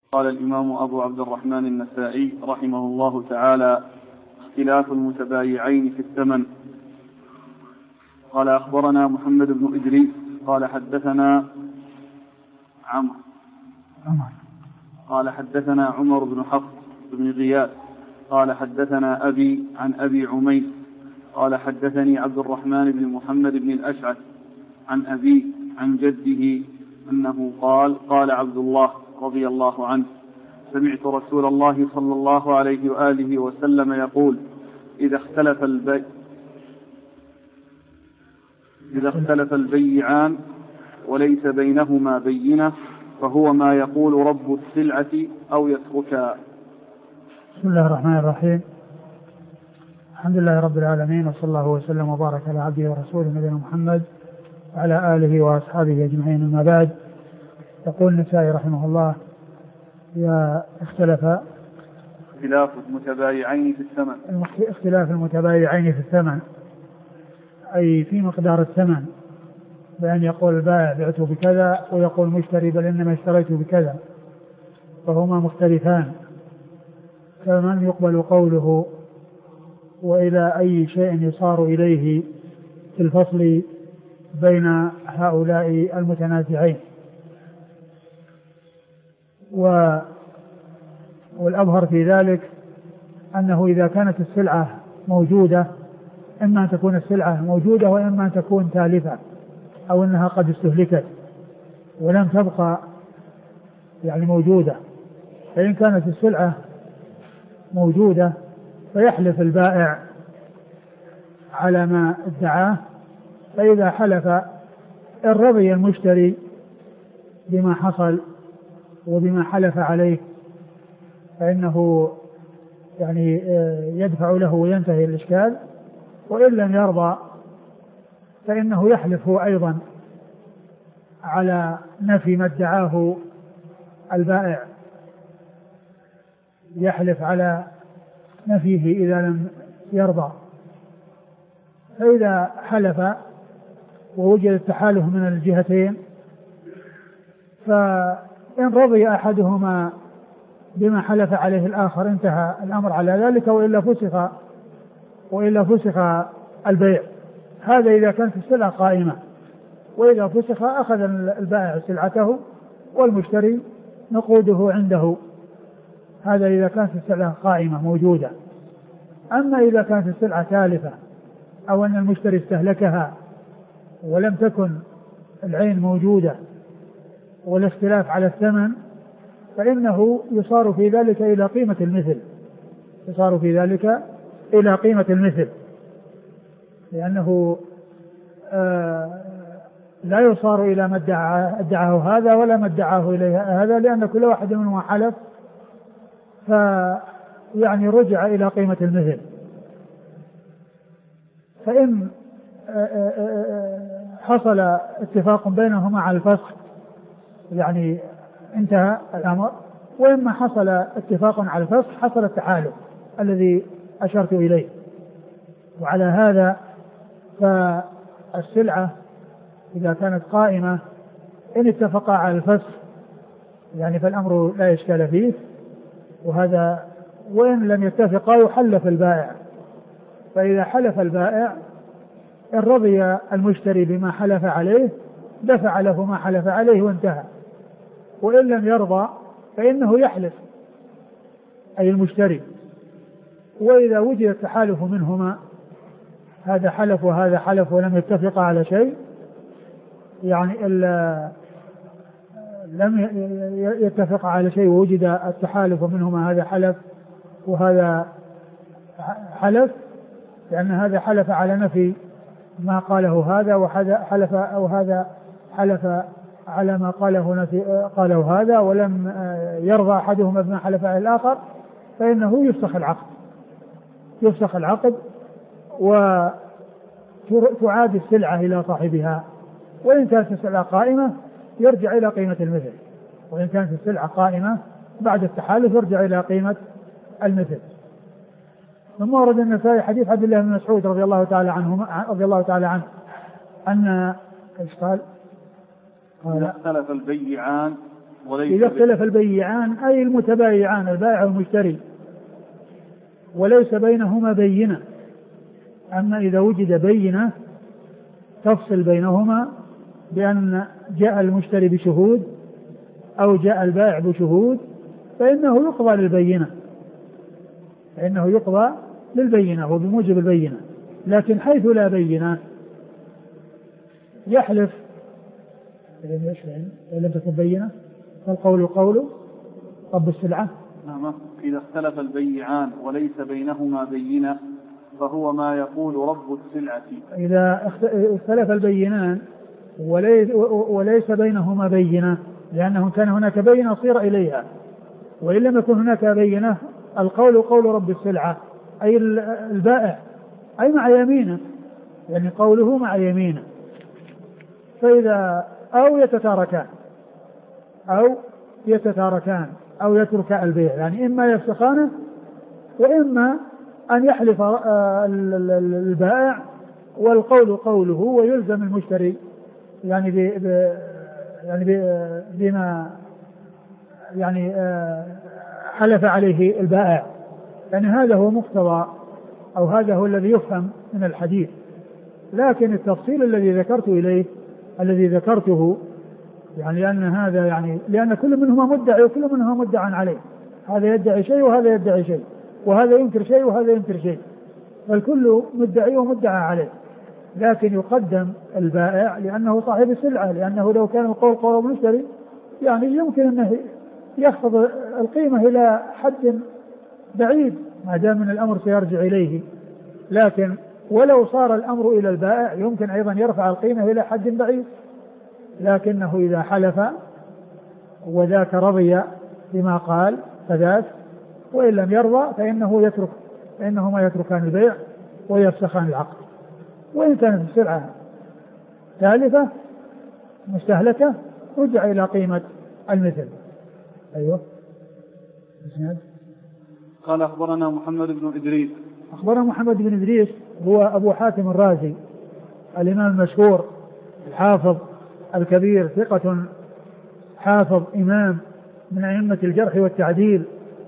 قال الإمام أبو عبد الرحمن النسائي رحمه الله تعالى: اختلاف المتبايعين في الثمن. قال: أخبرنا محمد بن إدريس قال حدثنا قال حدثنا عمر بن حفص بن غياث قال حدثنا أبي عن أبي عمير قال حدثني عبد الرحمن بن محمد بن الأشعث عن أبي عن جده أنه قال عبد الله رضي الله عنه: سمعت رسول الله صلى الله عليه وآله وسلم يقول: إذا اختلف البيعان وليس بينهما بينة فهو ما يقول رب السلعة أو يتركها. بسم الله الرحمن الرحيم. الحمد لله رب العالمين، وصلى الله وسلم وبارك على عبده ورسوله نبينا محمد وعلى آله وأصحابه أجمعين. أما بعد، يقول النسائي رحمه الله: اختلاف المتبايعين في الثمن. اختلاف المتبايعين في الثمن أي في مقدار الثمن، بأن يقول البائع بعته بكذا ويقول المشتري بل إنما اشتريته بكذا، فهما مختلفان. فمن يقبل قوله وإلى أي شيء يصار إليه في الفصل بين هؤلاء المتنازعين. والأظهر في ذلك أنه إذا كانت السلعة موجودة، إما أن تكون السلعة موجودة وإما أن تكون تالفة أو أنها قد استهلكت ولم تبقى موجودة. فإن كانت السلعة موجودة فيحلف البائع على ما ادعاه، فإذا حلف إن رضي المشتري بما حصل وبما حلف عليه فإنه يدفع له وينتهي الإشكال، وإن لم يرضى فإنه يحلف هو أيضا على نفي ما ادعاه البائع، يحلف على نفيه إذا لم يرضى. فإذا حلف ووجد التحالف من الجهتين، فإن رضي أحدهما بما حلف عليه الآخر انتهى الأمر على ذلك، وإلا فسخ البيع. هذا إذا كانت السلعة قائمة، وإذا فسخ أخذ البائع سلعته والمشتري نقوده عنده. هذا إذا كانت السلعة قائمة موجودة. أما إذا كانت السلعة تالفة أو أن المشتري استهلكها ولم تكن العين موجودة والاختلاف على الثمن، فإنه يصار في ذلك إلى قيمة المثل، لأنه لا يصار إلى ما ادعاه هذا ولا ما ادعاه إليه هذا، لأن كل واحد منهما حلف، رجع إلى قيمة المثل. فإن حصل اتفاق بينهما على الفسخ انتهى الأمر، وإما حصل اتفاق على الفسخ حصل التحالف الذي أشرت إليه. وعلى هذا فالسلعة إذا كانت قائمة إن اتفقا على الفسخ فالأمر لا إشكال فيه، وهذا وإن لم يتفقا يحلف البائع. فإذا حلف البائع إن رضي المشتري بما حلف عليه دفع له ما حلف عليه وانتهى، وإن لم يرضى فإنه يحلف أي المشتري. وإذا وجد التحالف منهما، هذا حلف وهذا حلف ولم يتفقا على شيء، لم يتفق على شيء ووجد التحالف منهما، هذا حلف وهذا حلف، لأن هذا حلف على نفي ما قاله هذا، وهذا حلف على ما قاله هذا، ولم يرضى أحدهما بما حلف على الآخر، فإنه يفسخ العقد وتعاد السلعة إلى صاحبها. وإن كانت السلعة قائمة يرجع إلى قيمة المثل، وإن كانت السلعة قائمة بعد التحالف يرجع إلى قيمة المثل. ثم ورد النسائي حديث عبد الله بن مسعود رضي الله تعالى عنه أن إذا اختلف البيعان إذا اختلف البيعان أي المتبايعان البائع والمشتري وليس بينهما بينة. أما إذا وجد بينة تفصل بينهما بأن جاء المشتري بشهود أو جاء البائع بشهود فإنه يقضى للبينة وبموجب البينة. لكن حيث لا بينة يحلف إن لم تكن بينة فالقول قول رب السلعة. نعم. إذا اختلف البيعان وليس بينهما بينة فهو ما يقول رب السلعة. إذا اختلف البينان وليس بينهما بينة لأنه كان هناك بينة صير إليها، وإن لم يكن هناك بينة القول قول رب السلعة أي البائع أي مع يمينه، يعني قوله مع يمينه. فإذا أو يتتاركان أو يترك البيع، يعني إما يفسخانه وإما أن يحلف البائع والقول قوله ويلزم المشتري يعني بما يعني حلف عليه البائع. يعني هذا هو مقتضى أو هذا هو الذي يفهم من الحديث. لكن التفصيل الذي ذكرته يعني أن هذا يعني لأن كل منهما مدعي وكل منهما مدعى عليه، هذا يدعي شيء وهذا يدعي شيء، وهذا ينكر شيء وهذا ينكر شيء، فالكل مدعي ومدعى عليه. لكن يقدم البائع لأنه صاحب السلعة، لأنه لو كان القول قول المشتري يعني يمكن أنه يخفض القيمة إلى حد بعيد ما دام من الأمر سيرجع إليه. لكن ولو صار الأمر إلى البائع يمكن أيضا يرفع القيمة إلى حد بعيد، لكنه إذا حلف وذاك رضي بما قال فذاك، وإن لم يرضى فإنهما يتركان البيع ويفسخان العقد. وإن كانت السلعة ثالثة مستهلكة رجع إلى قيمة المثل. أيوه. قال أخبرنا محمد بن إدريس. أخبرنا محمد بن إدريس هو أبو حاتم الرازي الإمام المشهور الحافظ الكبير، ثقة حافظ إمام من أئمة الجرح والتعديل،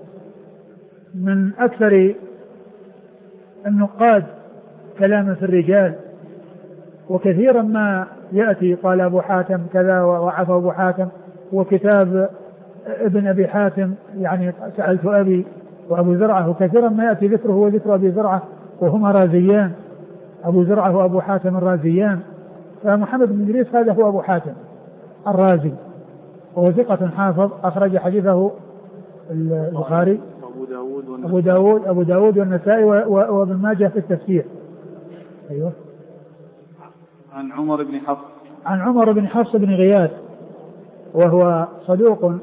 من أكثر النقاد كلاما في الرجال، وكثيرا ما يأتي قال أبو حاتم كذا وعفى أبو حاتم، وكتاب ابن أبي حاتم يعني سألت أبي وأبو زرعة، وكثيرا ما يأتي ذكره وذكر أبي زرعة وهما رازيان، أبو زرعة وأبو حاتم الرازيان. فمحمد بن إدريس هذا هو أبو حاتم الرازي، وهو ثقة حافظ أخرج حديثه البخاري أبو داود والنسائي وابن ماجه في التفسير. أيوه. عن عمر بن حفص بن غياث وهو صدوق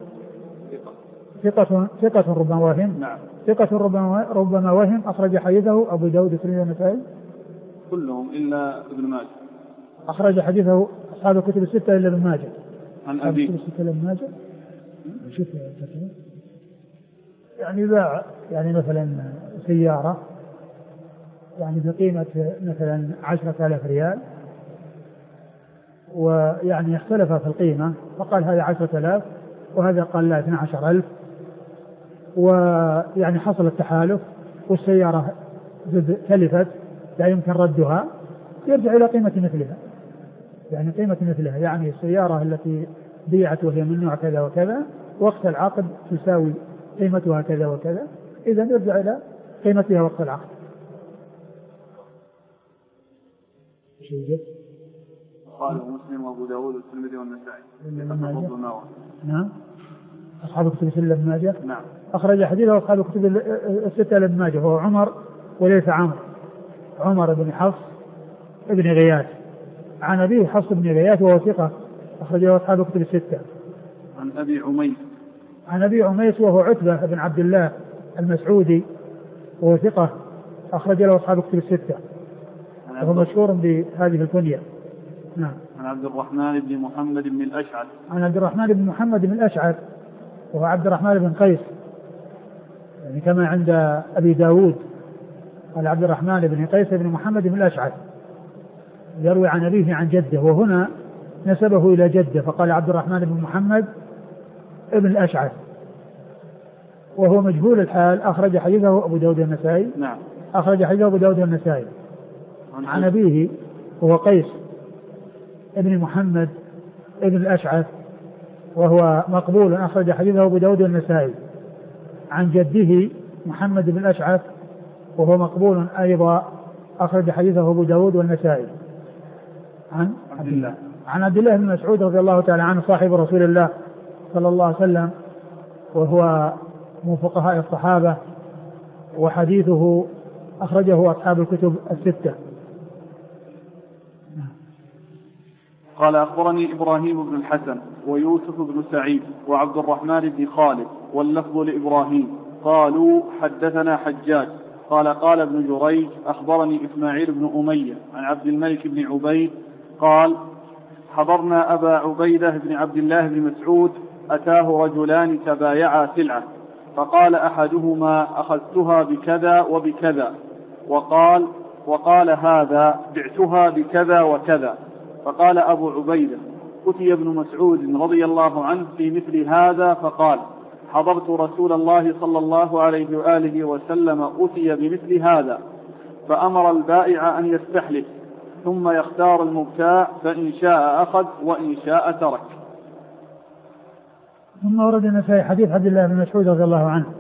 ثقة ربما وهم. نعم. ثقة ربما وهم، أخرج حديثه أبو داود والترمذي والنسائي كلهم إلا ابن ماجه. أخرج حديثه أصحاب الكتب الستة إلا ابن ماجه. عن أبي الكتب الستة إلا ابن ماجه. يعني باع يعني مثلا سيارة يعني بقيمة مثلا 10,000 ريال، ويعني اختلف في القيمة، فقال هذا 10,000 وهذا قال لا 12,000، ويعني حصل التحالف والسيارة تلفت لا يمكن ردها، يرجع إلى قيمة مثلها، يعني قيمة مثلها، يعني السيارة التي بيعت وهي من نوع كذا وكذا وقت العقد تساوي قيمتها كذا وكذا، إذا يرجع إلى قيمتها وقت العقد. قاله مسلم وأبو داود والترمذي والنسائي. نعم. أصحاب الكتب الستة لابن ماجه. نعم. أخرج حديثه أصحاب الكتب الستة لابن ماجه، هو عمر وليس عمر بن حفص بن غياث، عن أبيه حفص بن غياث وهو ثقة أخرجه أصحاب الكتب الستة. عن أبي عميس وهو عتبة بن عبد الله المسعودي وهو ثقة أخرج له أصحاب الكتب الستة، وهو مشهور بهذه الكنية. نعم. عن عبد الرحمن بن محمد بن الأشعث وهو عبد الرحمن بن قيس، يعني كما عند أبي داود قال عبد الرحمن بن قيس بن محمد بن الأشعث، يروي عن أبيه عن جده، وهنا نسبه إلى جده فقال عبد الرحمن بن محمد ابن الأشعث وهو مجهول الحال، أخرج حديثه أبو داود النسائي. نعم. أخرج حديثه أبو داود النسائي. عن أبيه وهو قيس ابن محمد ابن الأشعث وهو مقبول، أخرج حديثه أبو داود النسائي. عن جده محمد بن الأشعث وهو مقبول أيضا، أخرج حديثه أبو داود والنسائي. عن عبد الله بن مسعود رضي الله تعالى عنه صاحب رسول الله صلى الله عليه وسلم، وهو من فقهاء الصحابة، وحديثه أخرجه أصحاب الكتب الستة. قال أخبرني إبراهيم بن الحسن ويوسف بن سعيد وعبد الرحمن بن خالد واللفظ لإبراهيم قالوا حدثنا حجاج قال قال ابن جريج أخبرني إسماعيل بن أمية عن عبد الملك بن عبيد قال حضرنا أبا عبيدة بن عبد الله بن مسعود أتاه رجلان تبايعا سلعة، فقال أحدهما أخذتها بكذا وبكذا، وقال هذا بعتها بكذا وكذا. فقال أبو عبيدة أتي ابن مسعود رضي الله عنه في مثل هذا فقال حضرت رسول الله صلى الله عليه وآله وسلم أتي بمثل هذا، فأمر البائع أن يستحلف ثم يختار المبتاع، فإن شاء أخذ وإن شاء ترك. ثم ورد النسائي حديث عبد الله بن مسعود رضي الله عنه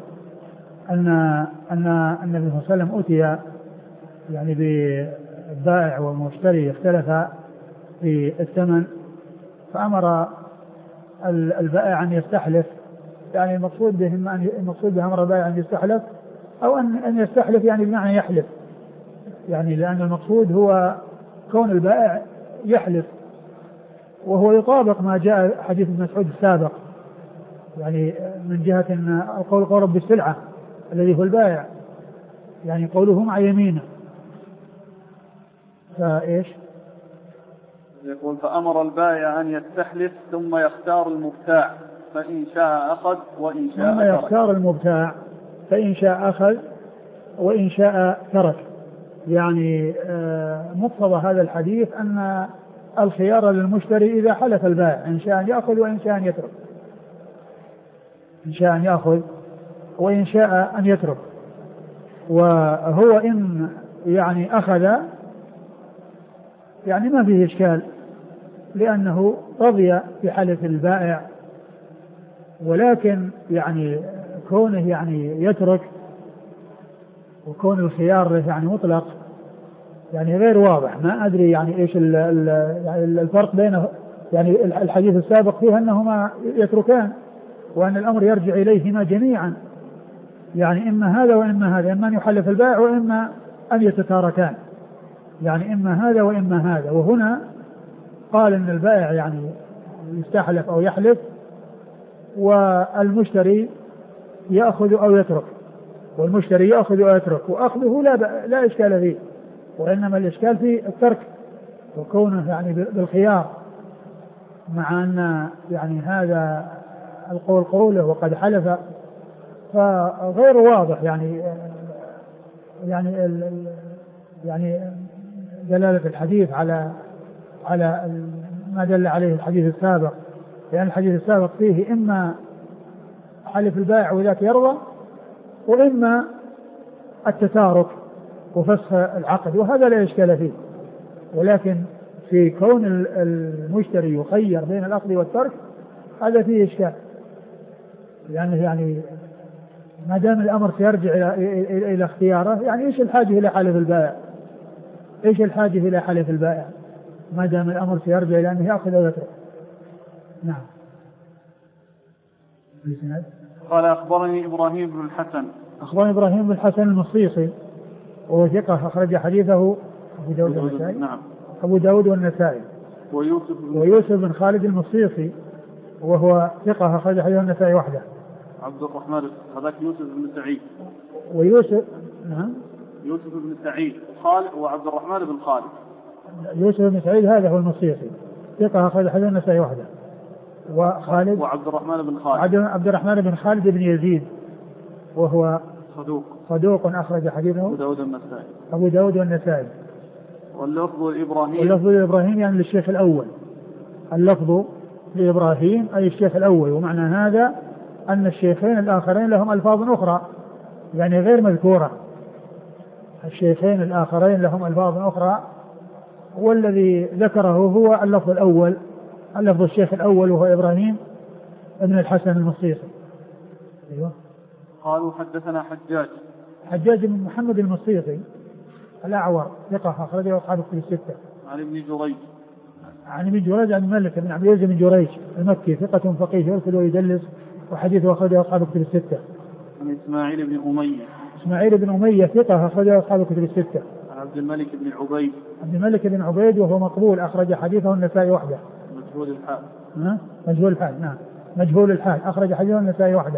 أن النبي صلى الله عليه وسلم أتي يعني بالبائع والمشتري اختلفا في الثمن، فأمر البائع أن يستحلف، يعني المقصود به أمر البائع أن يستحلف أو أن يستحلف يعني بمعنى يحلف، يعني لأن المقصود هو كون البائع يحلف، وهو يطابق ما جاء حديث ابن مسعود السابق، يعني من جهة أن القول قول رب السلعة الذي هو البائع، يعني قوله مع يمينه. فإيش يقول فأمر البائع أن يستحلف ثم يختار المبتاع، فإن شاء أخذ وإن شاء ترك. يختار المبتاع فإن شاء أخذ وإن شاء ترك. يعني مقتضى هذا الحديث أن الخيار للمشتري إذا حلف البائع إن شاء أن يأخذ وإن شاء أن يترك، إن شاء أن يأخذ وإن شاء أن يترك. وهو إن يعني أخذ يعني ما فيه إشكال، لأنه رضي بحلف البائع، ولكن يعني كونه يعني يترك وكون الخيار يعني مطلق يعني غير واضح. ما أدري يعني إيش الفرق بينه، يعني الحديث السابق فيه أنهما يتركان وأن الأمر يرجع إليهما جميعا، يعني إما هذا وإما هذا، إما أن يحلف البائع وإما أن يتتاركان، يعني إما هذا وإما هذا. وهنا قال إن البائع يعني يستحلف أو يحلف والمشتري يأخذ أو يترك، والمشتري يأخذ أو يترك، وأخذه لا إشكال فيه، وإنما الإشكال في الترك وكونه يعني بالخيار، مع أن يعني هذا القول قوله وقد حلف، فغير واضح يعني دلالة الحديث على ما دل عليه الحديث السابق، لأن الحديث السابق فيه إما حلف البائع وذاك يرضى، وإما التتارك وفسخ العقد، وهذا لا إشكال فيه. ولكن في كون المشتري يخير بين الأخذ والترك هذا فيه إشكال، لأنه يعني ما دام الأمر سيرجع إلى اختياره، يعني إيش الحاجة إلى حلف البائع؟ إيش الحاجة إلى حلف البائع ما دام الأمر سيرجع إلى أنه يأخذ أو يترك؟ نعم. قال أخبرني إبراهيم بن الحسن. أخبرني إبراهيم بن الحسن المصيصي وهو ثقة أخرج حديثه أبو داود والنسائي. نعم. أبو داود والنسائي. ويوسف بن خالد المصيصي وهو ثقة أخرج حديثه النسائي وحده. عبد الرحمن هذاك يوسف بن سعيد. ويوسف نعم. يوسف بن سعيد خالد وعبد الرحمن بن خالد. يوسف بن سعيد هذا هو المصيصي ثقة أخرج حديثه النسائي وحده. وخالد وعبد الرحمن بن خالد. عبد الرحمن بن خالد بن يزيد وهو صدوق أخرج حديثه أبو داود والنسائي. واللفظ لإبراهيم يعني للشيخ الأول، اللفظ لإبراهيم أي الشيخ الأول، ومعنى هذا أن الشيخين الآخرين لهم ألفاظ أخرى يعني غير مذكورة. الشيخين الآخرين لهم ألفاظ أخرى، والذي ذكره هو اللفظ الأول، اللفظ الشيخ الأول وهو إبراهيم ابن الحسن المصيصي. أيوة. قالوا حدثنا حجاج بن محمد المصيصي الأعور ثقة أخرجه أصحاب الكتب الستة. عن ابن جريج عن عبد الملك بن عبد العزيز بن جريج المكي ثقة فقيه يرسل ويدلس وحديثه أخرجه أصحاب الكتب الستة. عن إسماعيل بن أمية ثقة أخرجه أصحاب الكتب الستة. عن عبد الملك بن عبيد وهو مقبول أخرج حديثه النسائي وحده. مجهول الحال أخرج حديثه النسائي وحده.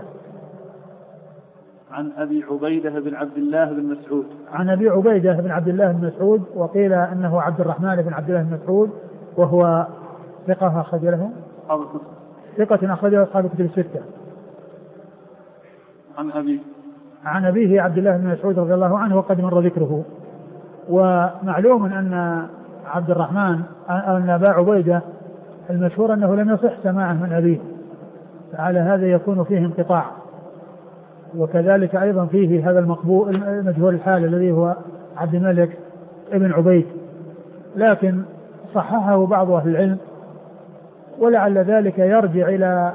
عن أبي عبيدة بن عبد الله بن مسعود. عن أبي عبيدة بن عبد الله بن مسعود، وقيل أنه عبد الرحمن بن عبد الله بن مسعود، وهو ثقة أخرج له أصحاب الكتب الستة. عن أبيه عبد الله بن مسعود رضي الله عنه وقد مر ذكره. ومعلوم أن عبد الرحمن أن أبا عبيدة المشهور أنه لم يصح سماعه من أبيه، فعلى هذا يكون فيه انقطاع. وكذلك أيضا فيه هذا المقبول مجهول الحال الذي هو عبد الملك ابن عبيد، لكن صححه بعض أهل العلم، ولعل ذلك يرجع إلى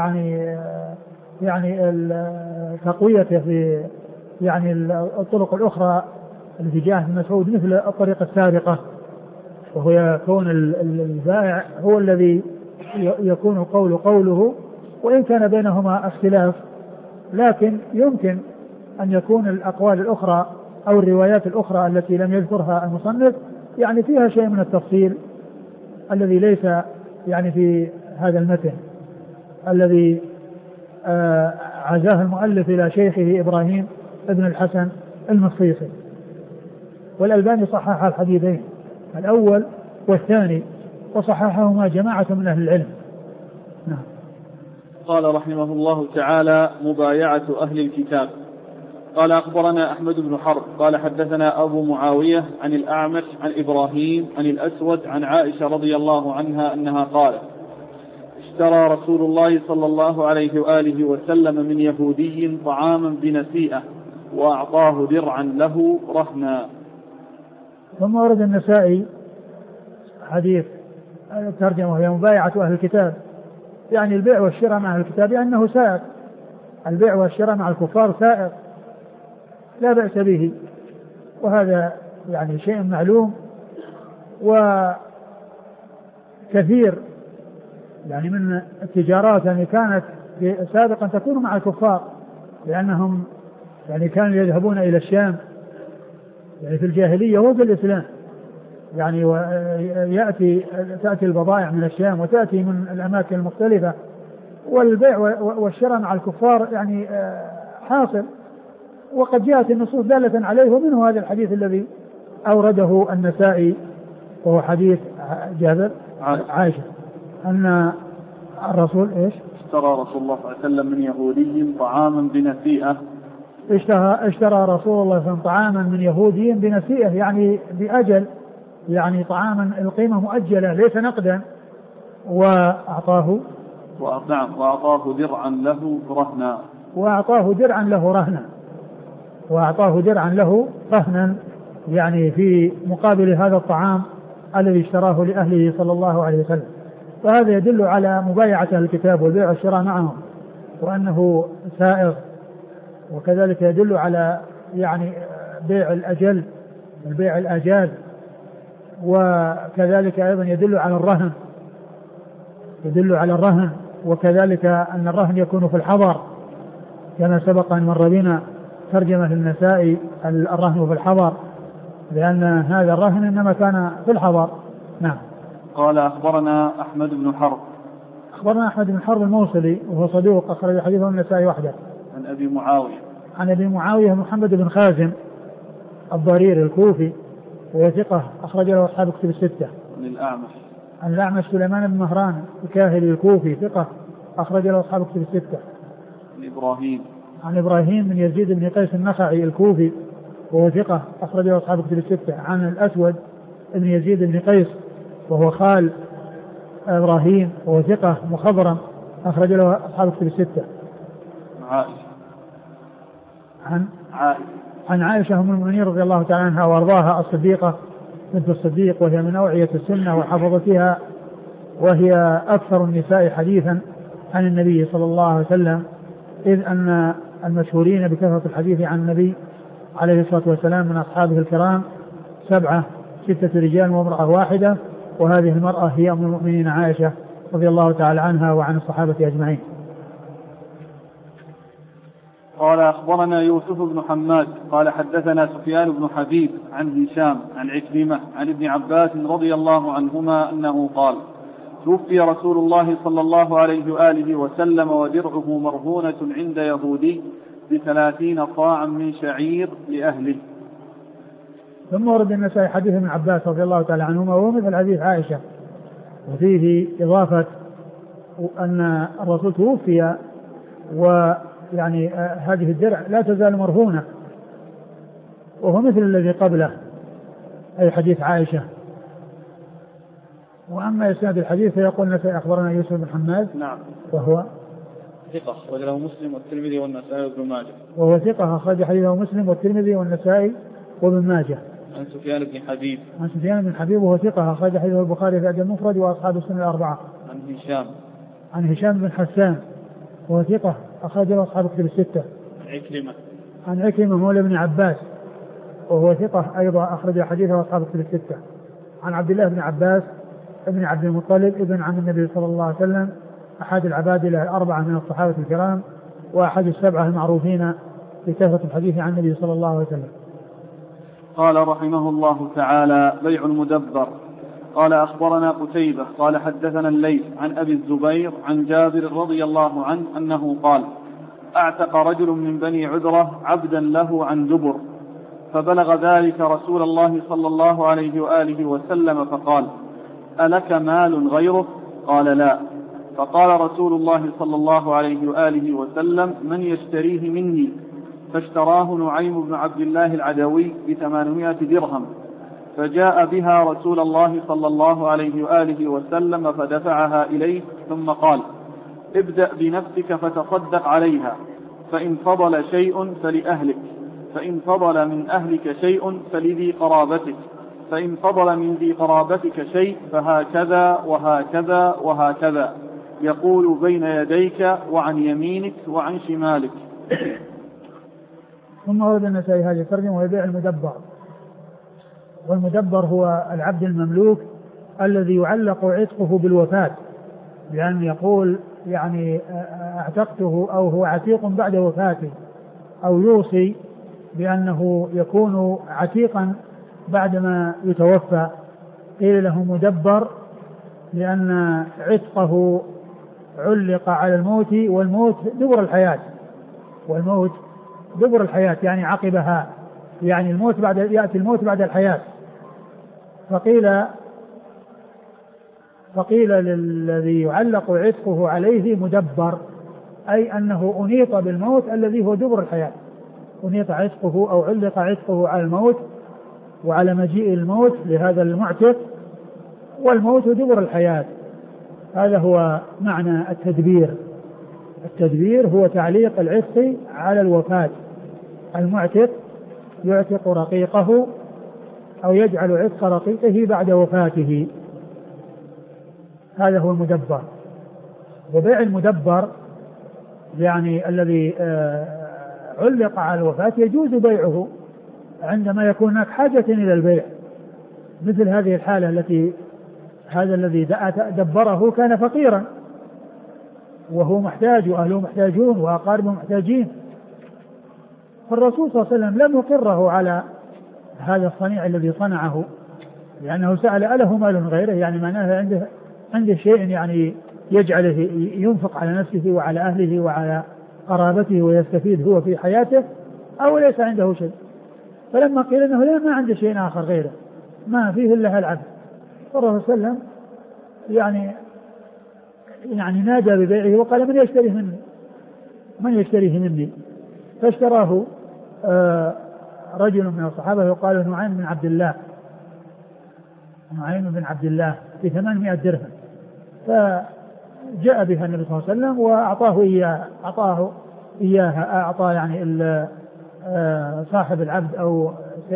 يعني تقويته في يعني الطرق الأخرى التي جاءت من مسعود مثل الطريقة السابقة، وهو يكون البائع هو الذي يكون قوله، وإن كان بينهما اختلاف، لكن يمكن أن يكون الأقوال الأخرى أو الروايات الأخرى التي لم يذكرها المصنف يعني فيها شيء من التفصيل الذي ليس يعني في هذا المتن الذي عزاه المؤلف إلى شيخه إبراهيم ابن الحسن المصيصي. والألباني صحح الحديثين الأول والثاني، وصححهما جماعة من أهل العلم. نعم. قال رحمه الله تعالى: مبايعة أهل الكتاب. قال: أخبرنا أحمد بن حرب قال حدثنا أبو معاوية عن الأعمش عن إبراهيم عن الأسود عن عائشة رضي الله عنها أنها قالت: اشترى رسول الله صلى الله عليه وآله وسلم من يهودي طعاما بنسيئة وأعطاه درعا له رهنا. ثم ورد النسائي حديث الترجمة هي مبايعة أهل الكتاب، يعني البيع والشراء مع أهل الكتاب لأنه سائر، البيع والشراء مع الكفار سائر لا بأس به، وهذا يعني شيء معلوم. وكثير يعني من التجارات يعني كانت سابقا تكون مع الكفار، لأنهم يعني كانوا يذهبون إلى الشام يعني في الجاهلية وفي الإسلام، يعني تأتي البضائع من الشام وتأتي من الأماكن المختلفة، والبيع والشراء مع الكفار يعني حاصل، وقد جاءت النصوص دالة عليه، ومنه هذا الحديث الذي أورده النسائي وهو حديث جابر عائشة أن الرسول اشترى رسول الله صلى الله عليه وسلم من يهودي طعاما بنسيئة. اشترى رسول الله صلى الله عليه وسلم طعاما من يهودي بنسيئة، يعني بأجل، يعني طعاما القيمة مؤجلة ليس نقدا، وأعطاه درعا له رهنا. وأعطاه درعا له رهنا يعني في مقابل هذا الطعام الذي اشتراه لأهله صلى الله عليه وسلم. فهذا يدل على مبايعة أهل الكتاب والبيع والشراء معهم وأنه سائغ، وكذلك يدل على يعني بيع الأجال، وكذلك أيضا يدل على الرهن، وكذلك أن الرهن يكون في الحضر كما سبق أن مر بنا ترجمة النسائي الرهن في الحضر، لأن هذا الرهن إنما كان في الحضر. نعم. قال: أخبرنا أحمد بن حرب الموصلي وهو صدوق أخرج حديثه النسائي وحده. عن أبي معاوية محمد بن خازم الضرير الكوفي وهو ثقة أخرج له أصحاب الكتب الستة. عن الأعمش سليمان بن مهران الكاهلي الكوفي ثقة أخرج له أصحاب الكتب الستة. عن إبراهيم بن يزيد بن قيس النخعي الكوفي وهو ثقة أخرج له أصحاب الكتب الستة. عن الأسود بن يزيد بن قيس وهو خال إبراهيم وهو ثقة مخضرم أخرج له أصحاب الكتب الستة. عن عائشة أم المؤمنين رضي الله تعالى عنها وأرضاها الصديقة بنت الصديق، وهي من أوعية السنة وحفظتها، وهي أكثر النساء حديثا عن النبي صلى الله عليه وسلم، إذ أن المشهورين بكثرة الحديث عن النبي عليه الصلاة والسلام من أصحابه الكرام 7 6 رجال وامرأة واحدة، وهذه المرأة هي أم المؤمنين عائشة رضي الله تعالى عنها وعن الصحابة أجمعين. قال أخبرنا يوسف بن حماد قال حدثنا سفيان بن حبيب عن هشام عن عكرمة عن ابن عباس رضي الله عنهما أنه قال: توفي رسول الله صلى الله عليه وآله وسلم ودرعه مرهونة عند يهودي ب30 صاعا من شعير لأهله. ثم ورد النسائي حديث ابن عباس رضي الله تعالى عنهما وهو مثل حديث عائشة، وفيه إضافة أن الرسول توفي ويعني هذه الدرع لا تزال مرهونة، وهو مثل الذي قبله أي حديث عائشة. وأما إسناد الحديث فيقول النسائي أخبرنا يوسف بن حماد. نعم. وهو ثقة أخرج له مسلم والترمذي والنسائي وابن ماجه. وهو ثقة أخرج حديثه مسلم والترمذي والنسائي وابن ماجه. عن سفيان بن حبيب. عن سفيان بن حبيب وهو ثقة أخرج حديثه البخاري في الأدب المفرد وأصحاب السنن الأربعة. عن هشام. عن هشام بن حسان وهو ثقة أخرج له أصحاب الكتب الستة. عكرمة. عن عكرمة مولى ابن عباس وهو ثقة أيضا أخرج حديثه أصحاب الكتب الستة. عن عبد الله بن عباس ابن عبد المطلب ابن عم النبي صلى الله عليه وسلم، أحد العبادلة الأربعة من الصحابة الكرام، وأحد السبعة المعروفين بكثرة الحديث عن النبي صلى الله عليه وسلم. قال رحمه الله تعالى: بيع المدبر. قال أخبرنا قتيبة قال حدثنا الليث عن أبي الزبير عن جابر رضي الله عنه أنه قال: أعتق رجل من بني عذرة عبدا له عن دبر، فبلغ ذلك رسول الله صلى الله عليه وآله وسلم فقال: ألك مال غيره؟ قال: لا. فقال رسول الله صلى الله عليه وآله وسلم: من يشتريه مني؟ فاشتراه نعيم بن عبد الله العدوي ب800 درهم، فجاء بها رسول الله صلى الله عليه وآله وسلم فدفعها إليه، ثم قال: ابدأ بنفسك فتصدق عليها، فإن فضل شيء فلأهلك، فإن فضل من أهلك شيء فلذي قرابتك، فإن فضل من ذي قرابتك شيء فهكذا وهكذا وهكذا، يقول بين يديك وعن يمينك وعن شمالك. ثم ورد النسائي هذه الترجمة ويبيع المدبر. والمدبر هو العبد المملوك الذي يعلق عتقه بالوفاة، بأن يقول يعني اعتقته أو هو عتيق بعد وفاته، أو يوصي بأنه يكون عتيقا بعدما يتوفى. قيل له مدبر لأن عتقه علق على الموت، والموت دبر الحياة، والموت دبر الحياة يعني عقبها، يعني الموت بعد يأتي الموت بعد الحياة. فقيل للذي يعلق عتقه عليه مدبر، أي أنه أنيط بالموت الذي هو دبر الحياة، أنيط عتقه أو علق عتقه على الموت وعلى مجيء الموت لهذا المعتق، والموت دبر الحياة. هذا هو معنى التدبير. التدبير هو تعليق العتق على الوفاة. المعتق يعتق رقيقه أو يجعل عتق رقيقه بعد وفاته، هذا هو المدبر. وبيع المدبر يعني الذي علق على الوفاة يجوز بيعه عندما يكون هناك حاجة إلى البيع، مثل هذه الحالة التي هذا الذي دبره كان فقيرا وهو محتاج وأهله محتاجون وأقاربه محتاجين، فالرسول صلى الله عليه وسلم لم يقره على هذا الصنيع الذي صنعه، لأنه سأل: أله مال غيره؟ يعني معناه عنده شيء يعني يجعله ينفق على نفسه وعلى أهله وعلى قرابته ويستفيد هو في حياته، أو ليس عنده شيء؟ فلما قيل أنه لا، ما عنده شيء آخر غيره، ما فيه إلا العبد، فالرسول صلى الله عليه وسلم يعني نادى ببيعه وقال: من يشتريه مني؟ فاشتراه رجل من الصحابة يقال نعيم بن عبد الله ب800 درهم، فجاء بها النبي صلى الله عليه وسلم وأعطاه إياها أعطى يعني صاحب العبد أو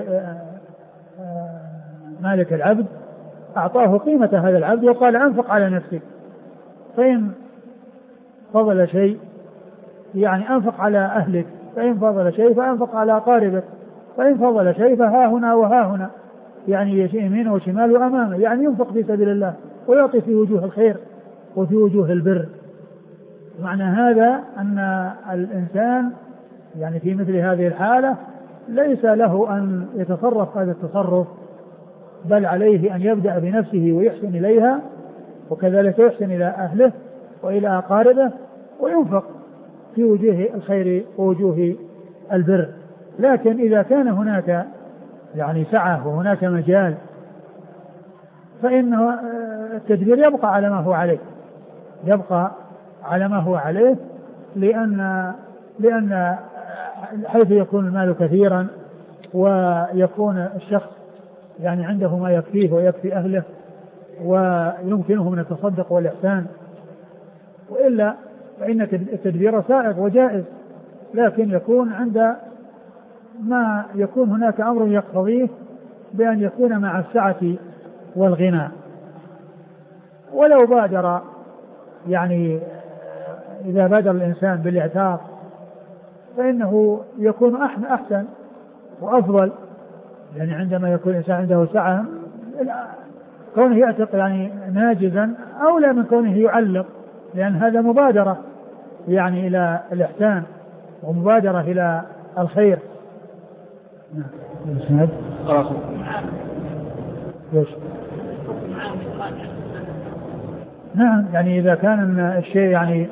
مالك العبد أعطاه قيمة هذا العبد وقال أنفق على نفسك، فإن فضل شيء يعني أنفق على أهلك، فإن فضل شيء فأنفق على أقاربك، فإن فضل شيء فها هنا وها هنا، يعني يمينه وشماله وأمامه، يعني ينفق في سبيل الله ويعطي في وجوه الخير وفي وجوه البر. معنى هذا أن الإنسان يعني في مثل هذه الحالة ليس له أن يتصرف هذا التصرف، بل عليه أن يبدأ بنفسه ويحسن إليها، وكذلك يحسن إلى أهله وإلى أقاربه وينفق في وجوه الخير ووجوه البر. لكن إذا كان هناك يعني سعة وهناك مجال فإن التدبير يبقى على ما هو عليه، لأن حيث يكون المال كثيرا ويكون الشخص يعني عنده ما يكفيه ويكفي أهله ويمكنه من التصدق والإحسان، وإلا فإن التدبير سائغ وجائز، لكن يكون عند ما يكون هناك أمر يقتضيه بأن يكون مع السعة والغنى. ولو بادر يعني إذا بادر الإنسان بالاعتاق فإنه يكون أحسن وأفضل، يعني عندما يكون الإنسان عنده سعة كونه يعتق يعني ناجزا أولى من كونه يعلق، لأن هذا مبادرة يعني إلى الإحسان ومبادرة إلى الخير. نعم يعني إذا كان الشيء يعني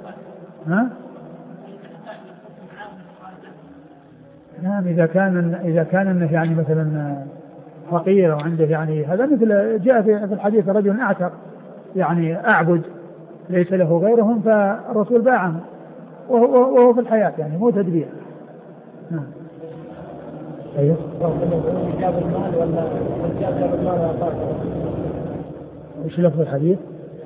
نعم إذا كان يعني مثلا فقير وعنده يعني هذا مثل جاء في الحديث رجل أعتق يعني أعبد ليس له غيرهم فالرسول باعه وهو في الحياة يعني مو تدبير. نعم. أيوه. جاب المال ولا جاب المال وأعطاه؟ إيش لفظ الحديث؟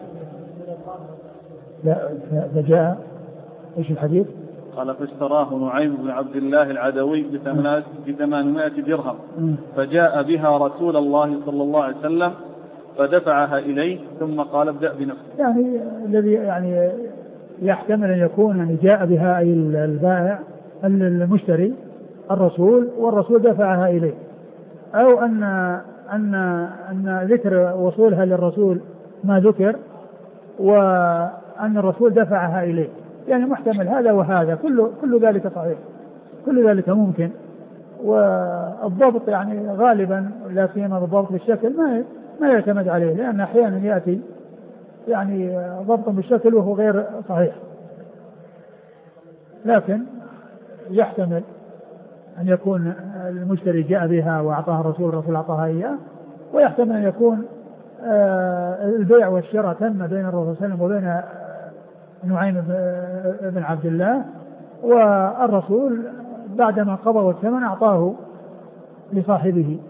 لا فجاء إيش الحديث؟ قال فاشتراه نعيم بن عبد الله العدوي ب800 درهم فجاء بها رسول الله صلى الله عليه وسلم فدفعها إليه ثم قال ابدأ بنفسك. يعني الذي يعني يحتمل أن يكون يعني جاء بها أي البائع المشتري الرسول والرسول دفعها إليه، أو أن ذكر وصولها للرسول ما ذكر وأن الرسول دفعها إليه، يعني محتمل هذا وهذا، كل ذلك صحيح، كل ذلك ممكن. والضبط يعني غالبا لا سيما الضبط بالشكل ما يعتمد عليه، لأن أحيانا يأتي يعني ضبط بالشكل وهو غير صحيح، لكن يحتمل أن يكون المشتري جاء بها وأعطاها الرسول أعطاها إياه، ويحتمل أن يكون البيع والشراء تم بين الرسول صلى الله عليه وسلم وبين نعيم بن عبد الله، والرسول بعدما قضى الثمن أعطاه لصاحبه.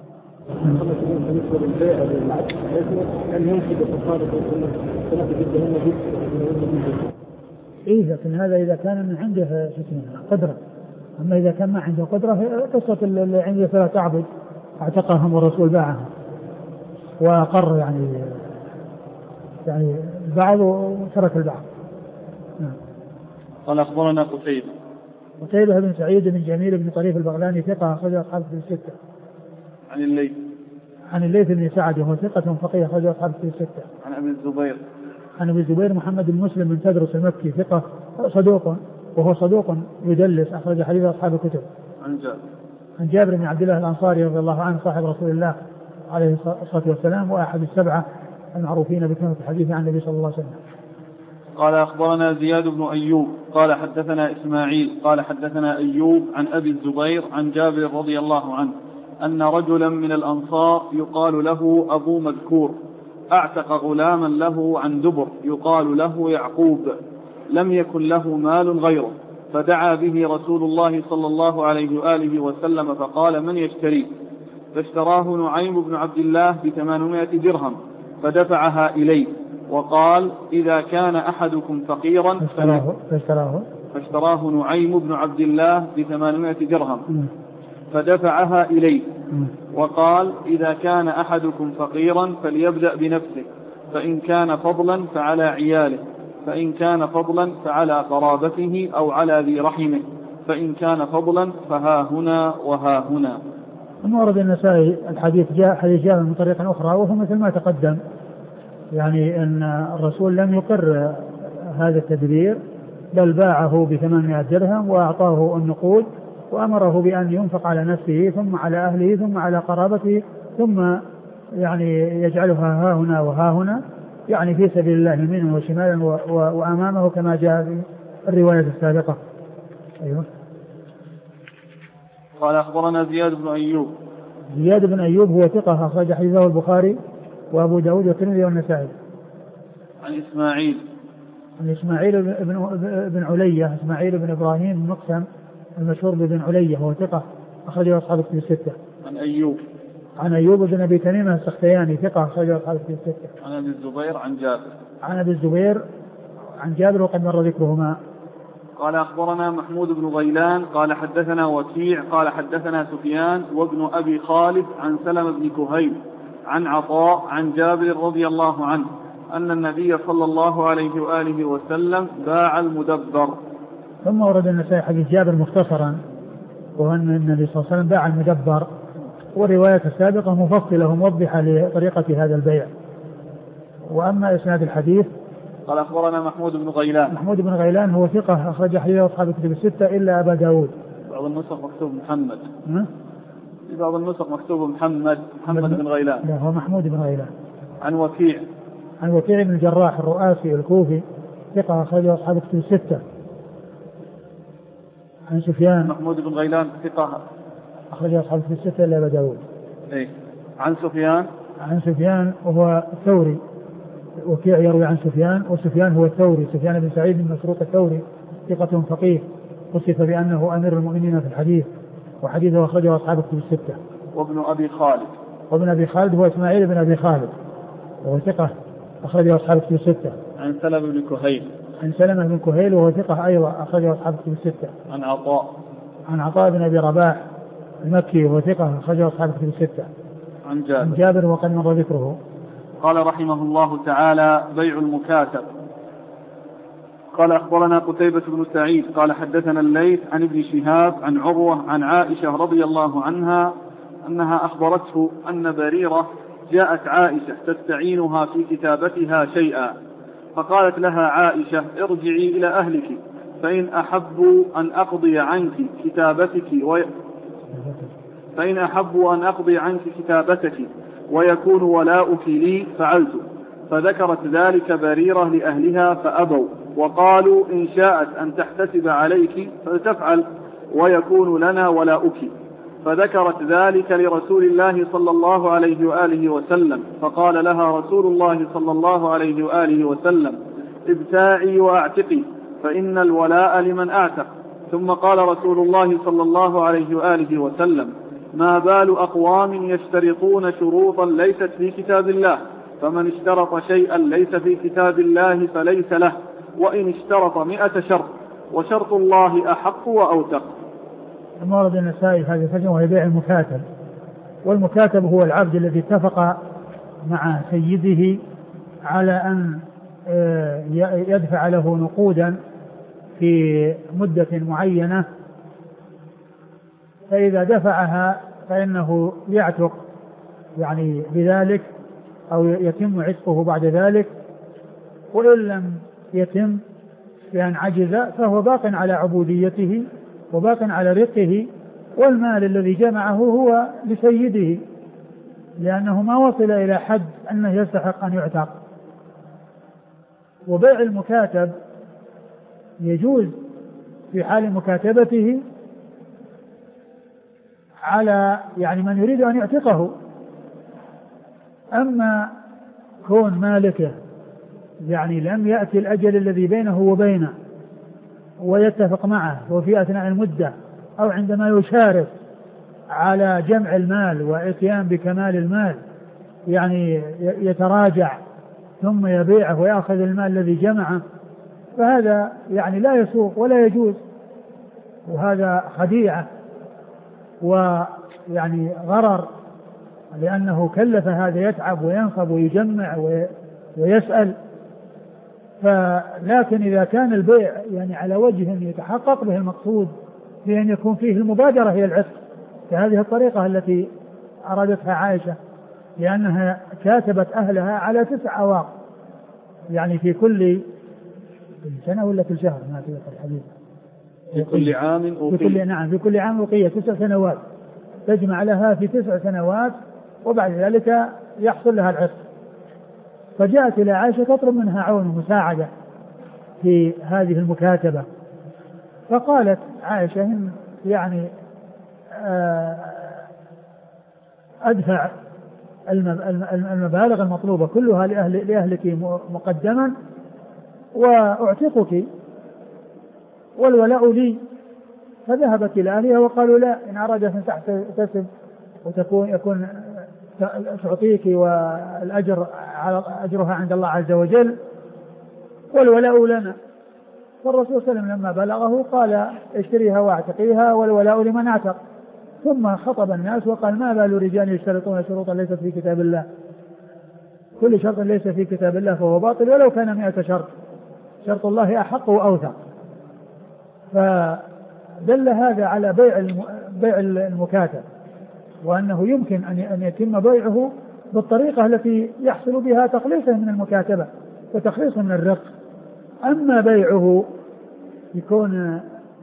إيه لكن هذا إذا كان عنده قدرة، أما إذا كان ما عنده قدرة قصة اللي عنده ثلاثة عبد اعتقهم والرسول باعهم وأقر يعني البعض وترك البعض. قال أخبرنا قتيبة بن سعيد بن جميل بن طريف البغلاني ثقة أخرج أصحاب الستة. عن الليث بن سعد وهو ثقة فقيه أخرج أصحاب الستة. عن أبي الزبير محمد بن مسلم بن تدرس المكي ثقة صدوق يدلس أخرج حديث أصحاب الكتب. عن جابر بن عبد الله الأنصاري رضي الله عنه صاحب رسول الله عليه الصلاة والسلام وأحد السبعة المعروفين بكثرة الحديث عن النبي صلى الله عليه وسلم. قال أخبرنا زياد بن أيوب قال حدثنا إسماعيل قال حدثنا أيوب عن أبي الزبير عن جابر رضي الله عنه أن رجلا من الأنصار يقال له أبو مذكور أعتق غلاما له عن دبر يقال له يعقوب لم يكن له مال غيره، فدعا به رسول الله صلى الله عليه وآله وسلم فقال من يشتري؟ فاشتراه نعيم بن عبد الله ب800 درهم فدفعها إليه وقال إذا كان أحدكم فقيرا فاشتراه نعيم بن عبد الله ب800 درهم فدفعها إليه، وقال إذا كان أحدكم فقيرا فليبدأ بنفسه، فإن كان فضلا فعلى عياله، فإن كان فضلا فعلى قرابته أو على ذي رحمه، فإن كان فضلا فها هنا وها هنا. ثم ورد النسائي الحديث جاء من طريقة أخرى وهو مثل ما تقدم، يعني أن الرسول لم يقر هذا التدبير بل باعه ب800 درهم وأعطاه النقود وأمره بأن ينفق على نفسه ثم على أهله ثم على قرابته ثم يعني يجعلها ها هنا وها هنا، يعني في سبيل الله يمينا وشمالا وأمامه كما جاء في الرواية السابقة. أيوه. قال أخبرنا زياد بن أيوب. زياد بن أيوب هو ثقة أخرج حديثه البخاري وأبو داود والترمذي والنسائي. عن إسماعيل بن علية، إسماعيل بن إبراهيم بن مقسم المشهور بن علية، هو ثقة أخرجه أصحاب الكتب الستة. عن أيوب بن أبي تميمة السختياني ثقة أخرجه أصحاب الكتب الستة. عن أبي الزبير عن جابر وقد مر ذكرهما. قال أخبرنا محمود بن غيلان قال حدثنا وكيع قال حدثنا سفيان وابن أبي خالد عن سلمة بن كهيل عن عطاء عن جابر رضي الله عنه أن النبي صلى الله عليه وآله وسلم باع المدبر. ثم ورد النسائي حديث جابر مختصرا، وأن النبي صلى الله عليه وسلم باع المدبر، والرواية السابقة مفصلة موضحة لطريقة هذا البيع. وأما إسناد الحديث قال أخبرنا محمود بن غيلان هو ثقة أخرج حديثه أصحاب الكتب الستة إلا أبا داود. بعض النسخ مكتوب محمد. في بعض النسخ مكتوب محمد بن غيلان. لا، هو محمود بن غيلان. عن وكيع بن الجراح الرؤاسي الكوفي ثقة أخرجه أصحاب الكتب الستة. عن سفيان. محمود بن غيلان ثقة أخرجه أصحاب الكتب الستة إلا أبا داود. عن سفيان وهو الثوري. وكيع يروي عن سفيان، وسفيان هو الثوري، سفيان بن سعيد بن مسروق الثوري ثقة فقيه، وصف بأنه أمير المؤمنين في الحديث، وحديثه أخرجه أصحاب الكتب الستة. وابن أبي خالد هو إسماعيل بن أبي خالد وهو ثقة أخرجه أصحاب الكتب الستة. عن سلمة بن كهيل وهو ثقة أيضا أخرجه أصحاب الكتب الستة. عن عطاء بن أبي رباح المكي وهو ثقة أخرجه أصحاب الكتب الستة. عن جابر وقد مر ذكره. قال رحمه الله تعالى: بيع المكاتب. قال أخبرنا قتيبة بن سعيد قال حدثنا الليث عن ابن شهاب عن عروة عن عائشة رضي الله عنها أنها أخبرته أن بريرة جاءت عائشة تستعينها في كتابتها شيئا، فقالت لها عائشة: ارجعي إلى أهلك فإن أحبوا أن أقضي عنك كتابتك ويكون ولاؤك لي فعلت. فذكرت ذلك بريرة لأهلها فأبوا، وقالوا: إن شاءت أن تحتسب عليك فلتفعل ويكون لنا ولاؤك. فذكرت ذلك لرسول الله صلى الله عليه وآله وسلم، فقال لها رسول الله صلى الله عليه وآله وسلم: ابتاعي وأعتقي فإن الولاء لمن أعتق. ثم قال رسول الله صلى الله عليه وآله وسلم: ما بال أقوام يشترطون شروطا ليست في كتاب الله، فمن اشترط شيئا ليس في كتاب الله فليس له، وإن اشترط 100 شرط وشرط الله أحق وأوثق. ثم ورد النسائي هذه الفجوة وهي بيع المكاتب. والمكاتب هو العبد الذي اتفق مع سيده على أن يدفع له نقودا في مدة معينة، فإذا دفعها فإنه يعتق يعني بذلك أو يتم عتقه بعد ذلك، وإن لم يتم بأن عجز فهو باق على عبوديته وباق على رقه، والمال الذي جمعه هو لسيده لأنه ما وصل إلى حد أنه يستحق أن يعتق. وبيع المكاتب يجوز في حال مكاتبته على يعني من يريد أن يعتقه. أما كون مالكه يعني لم يأتي الأجل الذي بينه وبينه ويتفق معه وفي أثناء المدة أو عندما يشارف على جمع المال وإتيان بكمال المال يعني يتراجع ثم يبيعه ويأخذ المال الذي جمعه، فهذا يعني لا يسوق ولا يجوز، وهذا خديعة ويعني غرر، لأنه كلف هذا يتعب وينصب ويجمع ويسأل. لكن إذا كان البيع يعني على وجه يتحقق به المقصود في أن يكون فيه المبادرة إلى العتق بهذه الطريقة التي أرادتها عائشة، لأنها كاتبت أهلها على 9 أواق، يعني في كل سنة ولا كل شهر، ما في الحديث، في كل عام أوقية. نعم في كل عام أوقية 9 سنوات، تجمع لها في 9 سنوات وبعد ذلك يحصل لها العتق. فجاءت إلى عائشة تطلب منها عون ومساعدة في هذه المكاتبة، فقالت عائشة إن يعني أدفع المبالغ المطلوبة كلها لأهلك مقدما وأعتقك والولاء لي. فذهبت إلى أهلها وقالوا لا، إن أرادت أن تحتسب يكون تعطيك والأجر أجرها عند الله عز وجل والولاء لنا. فالرسول صلى الله عليه وسلم لما بلغه قال اشتريها واعتقيها والولاء لمن اعتق. ثم خطب الناس وقال ما بال رجال يشترطون شروطا ليست في كتاب الله، كل شرط ليس في كتاب الله فهو باطل ولو كان 100 شرط، شرط الله أحق وأوثق. فدل هذا على بيع المكاتب، وأنه يمكن أن يتم بيعه بالطريقة التي يحصل بها تخليصه من المكاتبة وتخليصه من الرق. أما بيعه يكون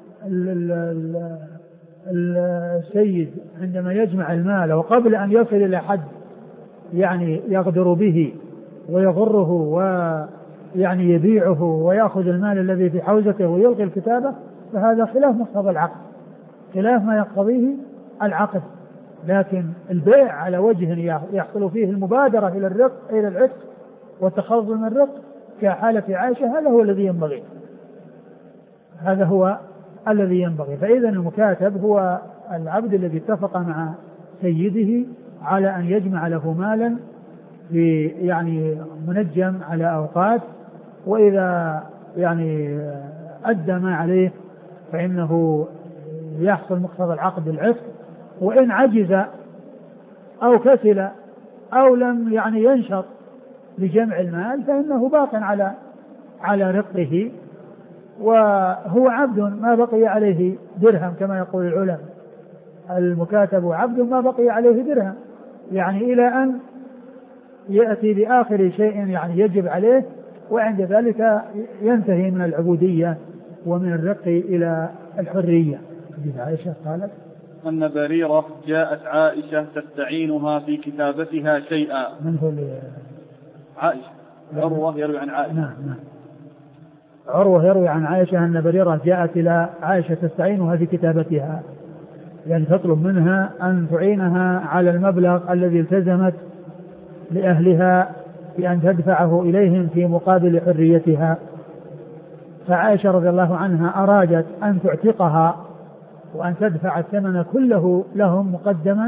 السيد عندما يجمع المال وقبل أن يصل إلى حد يعني يغدر به ويغره ويعني يبيعه ويأخذ المال الذي في حوزته ويلغي الكتابة، فهذا خلاف مقتضى العقد، خلاف ما يقتضيه العقد. لكن البيع على وجه يحصل فيه المبادرة إلى العتق والتخلص من الرق كحالة عائشة، هذا هو الذي ينبغي، هذا هو الذي ينبغي. فإذا المكاتب هو العبد الذي اتفق مع سيده على أن يجمع له مالا يعني منجم على أوقات، وإذا يعني أدى ما عليه فإنه يحصل مقتضى العقد العتق، وإن عجز أو كسل أو لم يعني ينشط لجمع المال فإنه باق على رقه، وهو عبد ما بقي عليه درهم كما يقول العلماء، المكاتب عبد ما بقي عليه درهم، يعني إلى أن يأتي بآخر شيء يعني يجب عليه، وعند ذلك ينتهي من العبودية ومن الرق إلى الحرية. عائشة قالت أن بريرة جاءت عائشة تستعينها في كتابتها شيئا. من هو عائشة؟ عروة يروي عن عائشة. نعم. عروة يروي عن عائشة أن بريرة جاءت إلى عائشة تستعينها في كتابتها، يعني تطلب منها أن تعينها على المبلغ الذي التزمت لأهلها بأن تدفعه إليهم في مقابل حريتها. فعائشة رضي الله عنها أرادت أن تعتقها وأن تدفع الثمن كله لهم مقدما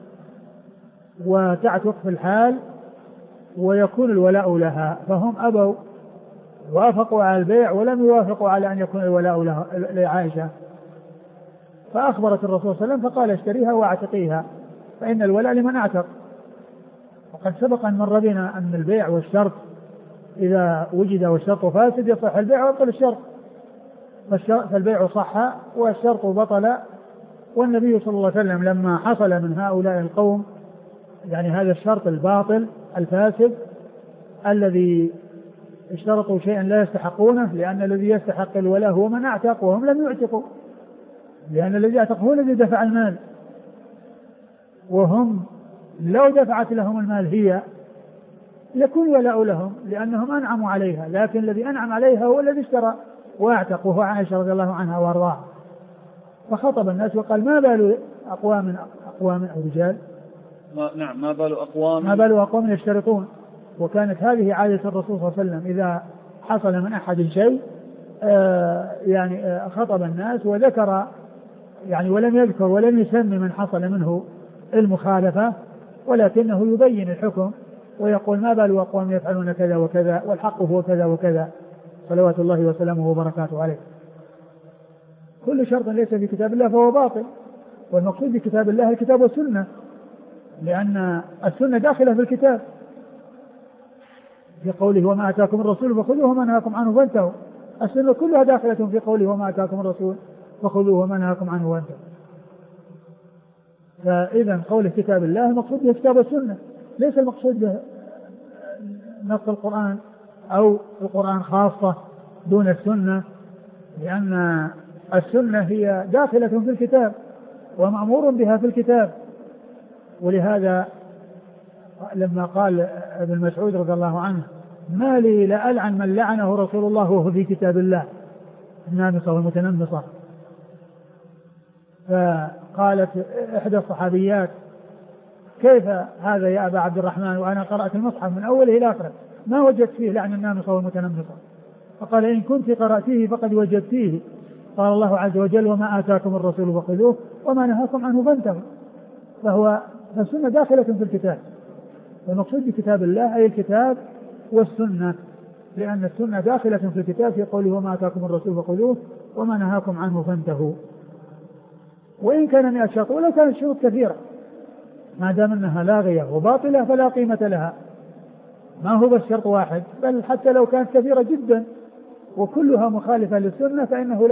وتعتق في الحال ويكون الولاء لها، فهم أبوا وافقوا على البيع ولم يوافقوا على أن يكون الولاء لعائشة. فأخبرت الرسول صلى الله عليه وسلم فقال اشتريها واعتقيها فإن الولاء لمن اعتق. وقد سبق أن مر بنا أن البيع والشرط إذا وجد والشرط فاسد يصح البيع ويبطل الشرط، فالبيع صح والشرط بطل. والنبي صلى الله عليه وسلم لما حصل من هؤلاء القوم يعني هذا الشرط الباطل الفاسد الذي اشترطوا شيئا لا يستحقونه، لأن الذي يستحق الولاء هو من اعتق وهم لم يعتقوا، لأن الذي اعتق هو الذي دفع المال، وهم لو دفعت لهم المال هي يكون ولاء لهم لأنهم أنعموا عليها، لكن الذي أنعم عليها هو الذي اشترى واعتق وهو عائشة رضي الله عنها وارضاها. فخطب الناس وقال ما بال أقوام أو رجال، نعم ما بال أقوام يشترطون. وكانت هذه عادة الرسول صلى الله عليه وسلم إذا حصل من أحد شيء يعني خطب الناس وذكر يعني ولم يذكر ولم يسمي من حصل منه المخالفة، ولكنه يبين الحكم ويقول ما بال أقوام يفعلون كذا وكذا والحق هو كذا وكذا، صلوات الله وسلامه وبركاته عليه. كل شرط ليس في كتاب الله فهو باطل، والمقصود بكتاب الله الكتاب والسنة، لأن السنة داخلة في الكتاب في قوله وما أتاكم الرسول فخذوه وما نهاكم عنه فانتهوا. السنة كلها داخلة في قوله وما أتاكم الرسول فخذوه وما نهاكم عنه فانتهوا. فإذا قوله كتاب الله المقصود به كتاب السنة، ليس المقصود به نص القرآن أو القرآن خاصة دون السنة، لأن السنة هي داخلة في الكتاب ومأمور بها في الكتاب. ولهذا لما قال ابن مسعود رضي الله عنه ما لي لألعن من لعنه رسول الله وهو في كتاب الله، النامصة والمتنمصة. فقالت إحدى الصحابيات كيف هذا يا أبا عبد الرحمن وأنا قرأت المصحف من أوله إلى آخره ما وجدت فيه لعن النامصة والمتنمصة؟ فقال إن كنت قرأتيه فقد وجدتيه، قال الله عز وجل وما آتاكم الرسول فخذوه وما نهاكم عنه فانتهوا. فالسنة داخلة في الكتاب، والمقصود بكتاب الله أي الكتاب والسنة، لأن السنة داخلة في الكتاب في قوله وما آتاكم الرسول فخذوه وما نهاكم عنه فانتهوا. وإن كان 100 شرط ولو كانت شروط كثيرة ما دام أنها لاغية وباطلة فلا قيمة لها، ما هو بس شرط واحد، بل حتى لو كانت كثيرة جدا وكلها مخالفة للسنة فإنه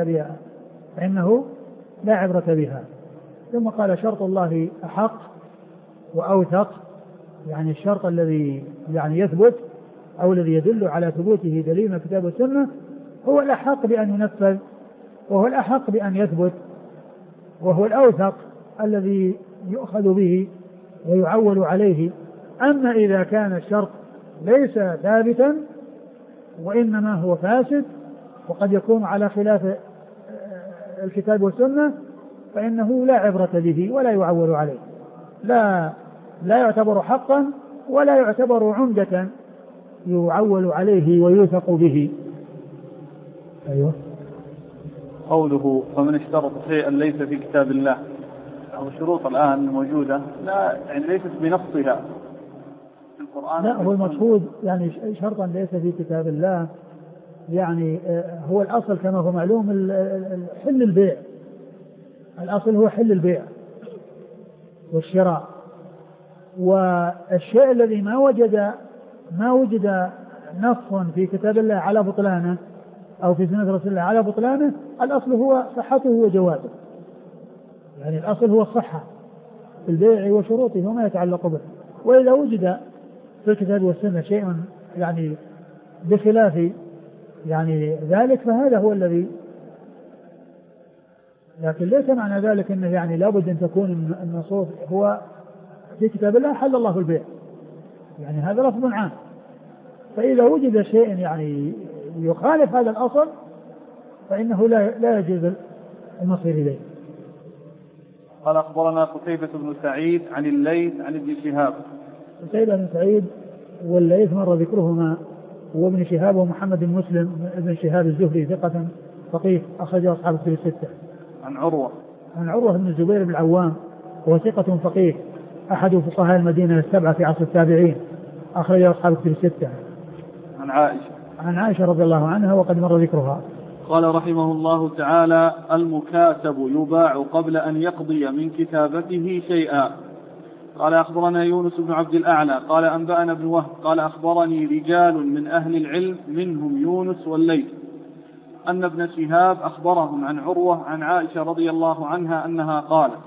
لا عبرة بها. ثم قال شرط الله أحق وأوثق، يعني الشرط الذي يعني يثبت أو الذي يدل على ثبوته دليل من الكتاب والسنة هو الأحق بأن ينفذ، وهو الأحق بأن يثبت، وهو الأوثق الذي يؤخذ به ويعول عليه. أما إذا كان الشرط ليس ثابتا وإنما هو فاسد وقد يكون على خلاف الكتاب والسنة فإنه لا عبرة به ولا يعول عليه، لا يعتبر حقا ولا يعتبر عمدة يعول عليه ويوثق به. أيوة. قوله فمن اشترط شيئا ليس في كتاب الله، أو الشروط الآن موجودة لا يعني ليست بنصها في القرآن، لا هو المقصود يعني شرطا ليس في كتاب الله يعني هو الأصل كما هو معلوم حل البيع، الأصل هو حل البيع والشراء. والشيء الذي ما وجد نص في كتاب الله على بطلانه أو في سنة رسول الله على بطلانه الأصل هو صحته وجوازه، يعني الأصل هو الصحة في البيع وشروطه وما يتعلق به. وإذا وجد في الكتاب والسنة شيء يعني بخلاف يعني ذلك فهذا هو الذي، لكن ليس معنى ذلك أنه يعني لابد أن تكون النصوص هو في كتاب الله حل الله البيع، يعني هذا لفظ عام. فإذا وجد شيء يعني يخالف هذا الأصل فإنه لا يجوز المصير إليه. قال أخبرنا قتيبة بن سعيد عن الليث عن ابن شهاب. قتيبة بن سعيد والليث مر ذكرهما، وابن شهاب ومحمد بن مسلم ابن شهاب الزهري ثقة فقيه أخرج أصحاب الكتب الستة. عن عروة بن الزبير بن العوام وهو ثقة فقيه أحد فقهاء المدينة السبعة في عصر التابعين أخرج أصحاب الكتب الستة. عن عائشة رضي الله عنها وقد مر ذكرها. قال رحمه الله تعالى المكاتب يباع قبل أن يقضي من كتابته شيئا. قال أخبرنا يونس بن عبد الأعلى قال أنبأنا ابن وهب قال أخبرني رجال من أهل العلم منهم يونس والليث أن ابن شهاب أخبرهم عن عروة عن عائشة رضي الله عنها أنها قالت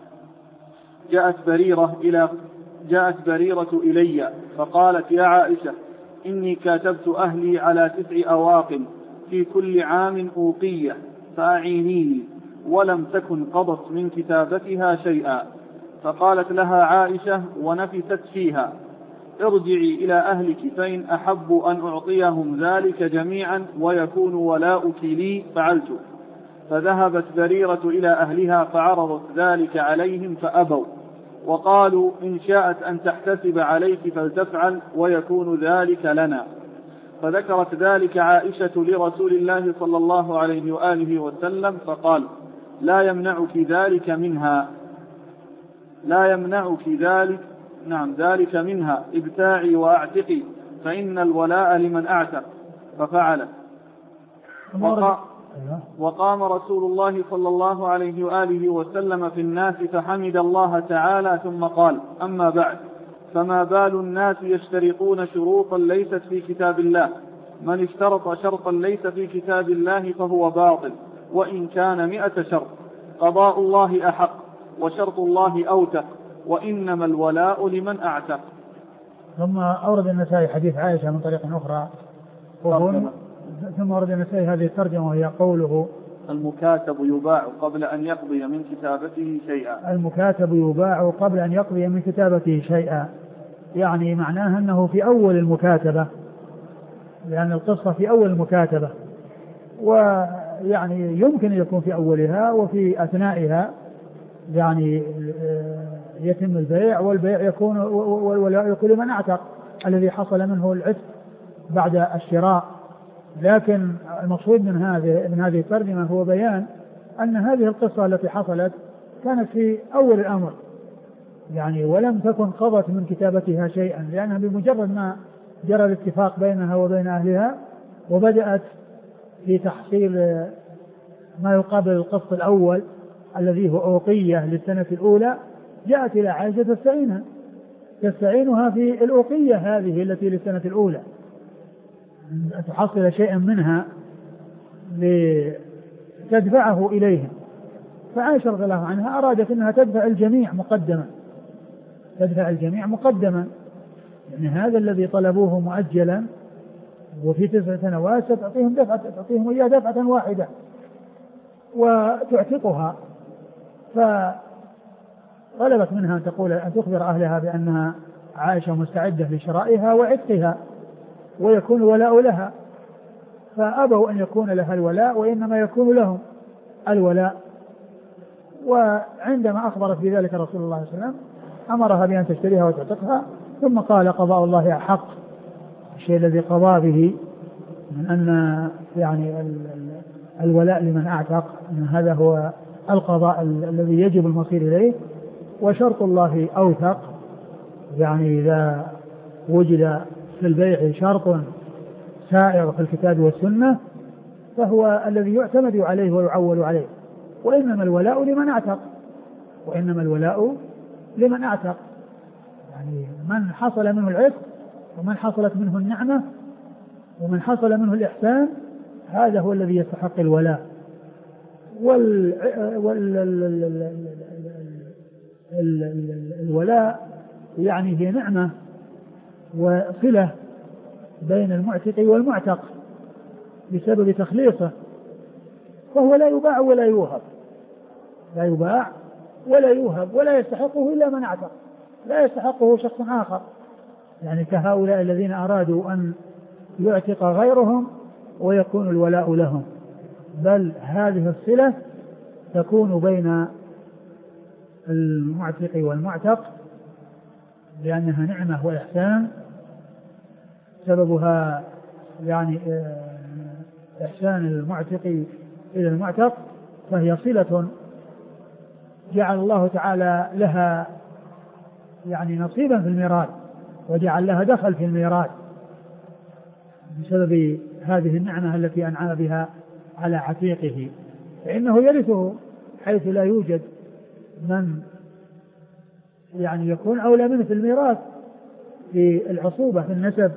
جاءت بريرة إلي فقالت يا عائشة إني كاتبت أهلي على 9 أواق في كل عام أوقية فأعينيني، ولم تكن قضت من كتابتها شيئا. فقالت لها عائشة ونفست فيها ارجعي إلى أهلك فإن أحب أن أعطيهم ذلك جميعا ويكون ولاؤك لي فعلت. فذهبت بريرة إلى أهلها فعرضت ذلك عليهم فأبوا وقالوا إن شاءت أن تحتسب عليك فلتفعل ويكون ذلك لنا. فذكرت ذلك عائشة لرسول الله صلى الله عليه وآله وسلم فقال لا يمنعك ذلك نعم ذلك منها ابتاعي وأعتقي فإن الولاء لمن أعتق، ففعل. وقام رسول الله صلى الله عليه وآله وسلم في الناس فحمد الله تعالى ثم قال: أما بعد، فما بال الناس يشترطون شروطا ليست في كتاب الله؟ من اشترط شرطا ليس في كتاب الله فهو باطل، وإن كان 100 شرط. قضاء الله أحق، وشرط الله أوثق، وإنما الولاء لمن أعتق. ثم أورد النسائي حديث عائشة من طريق أخرى، ثم أورد النسائي هذه الترجمة وهي قوله: المكاتب يباع قبل أن يقضي من كتابته شيئا. المكاتب يباع قبل أن يقضي من كتابته شيئا، يعني معناها أنه في أول المكاتبة، لأن القصة في أول المكاتبة، ويعني يمكن أن يكون في أولها وفي أثنائها يعني يتم البيع، والبيع يكون والولاء يكون لمن أعتق الذي حصل منه العتق بعد الشراء. لكن المقصود من هذه الترجمة هو بيان أن هذه القصة التي حصلت كانت في أول الأمر، يعني ولم تكن قضت من كتابتها شيئا، لأنها بمجرد ما جرى الاتفاق بينها وبين أهلها وبدأت في تحصيل ما يقابل القسط الأول الذي هو أوقية للسنة الأولى، جاءت إلى عائشة تستعينها في الأوقية هذه التي للسنة الأولى أن تحصل شيئا منها لتدفعه إليهم. فعائشة رضي الله عنها أرادت أنها تدفع الجميع مقدما، يعني هذا الذي طلبوه مؤجلا وفي 9 سنوات تعطيهم إياه دفعة واحدة وتعتقها. فطلبت منها أن تخبر أهلها بأنها عائشة مستعدة لشرائها وعتقها ويكون ولاء لها، فأبوا أن يكون لها الولاء وإنما يكون لهم الولاء. وعندما أخبرت بذلك رسول الله صلى الله عليه وسلم أمرها بأن تشتريها وتعتقها، ثم قال: قضاء الله أحق، الشيء الذي قضى به من أن يعني الولاء لمن أعتق، أن هذا هو القضاء الذي يجب المصير إليه، وشرط الله أوثق، يعني إذا وجد في البيع شرط سائر في الكتاب والسنة فهو الذي يعتمد عليه ويعول عليه. وإنما الولاء لمن أعتق، يعني من حصل منه العتق ومن حصلت منه النعمة ومن حصل منه الإحسان، هذا هو الذي يستحق الولاء. الولاء يعني هي نعمة وصلة بين المعتق والمعتق بسبب تخليصه، فهو لا يباع ولا يوهب ولا يستحقه إلا من اعتق، لا يستحقه شخص آخر، يعني كهؤلاء الذين أرادوا أن يعتق غيرهم ويكون الولاء لهم، بل هذه الصلة تكون بين المعتق والمعتق لأنها نعمة وإحسان سببها يعني إحسان المعتق إلى المعتق، فهي صلة جعل الله تعالى لها يعني نصيبا في الميراث وجعل لها دخل في الميراث بسبب هذه النعمة التي أنعم بها على عتيقه، فإنه يرثه حيث لا يوجد من يعني يكون أولى منه في الميراث في العصوبة في النسب.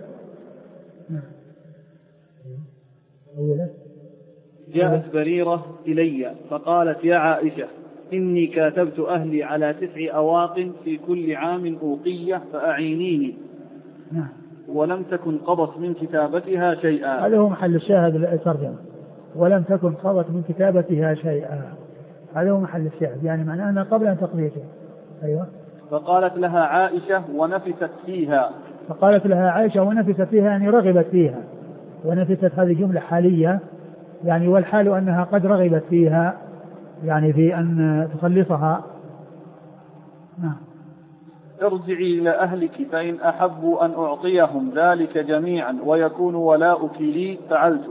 جاءت بريرة إلي فقالت: يا عائشة، إني كاتبت أهلي على 9 أواق في كل عام أوقية فأعينيني. ولم تكن قضت من كتابتها شيئا. هذا هو محل الشاهد الترجمة، ولم تكن قضت من كتابتها شيئا، هذا هو محل الشاهد، يعني معناه أنها قبل أن تقضيته. أيوة. فقالت لها عائشة ونفست فيها، يعني رغبت فيها، ونفست هذه جملة حالية، يعني والحال أنها قد رغبت فيها، يعني في أن تخلصها. ارجعي إلى أهلك فإن أحبوا أن أعطيهم ذلك جميعا ويكون ولاؤك لي فعلت.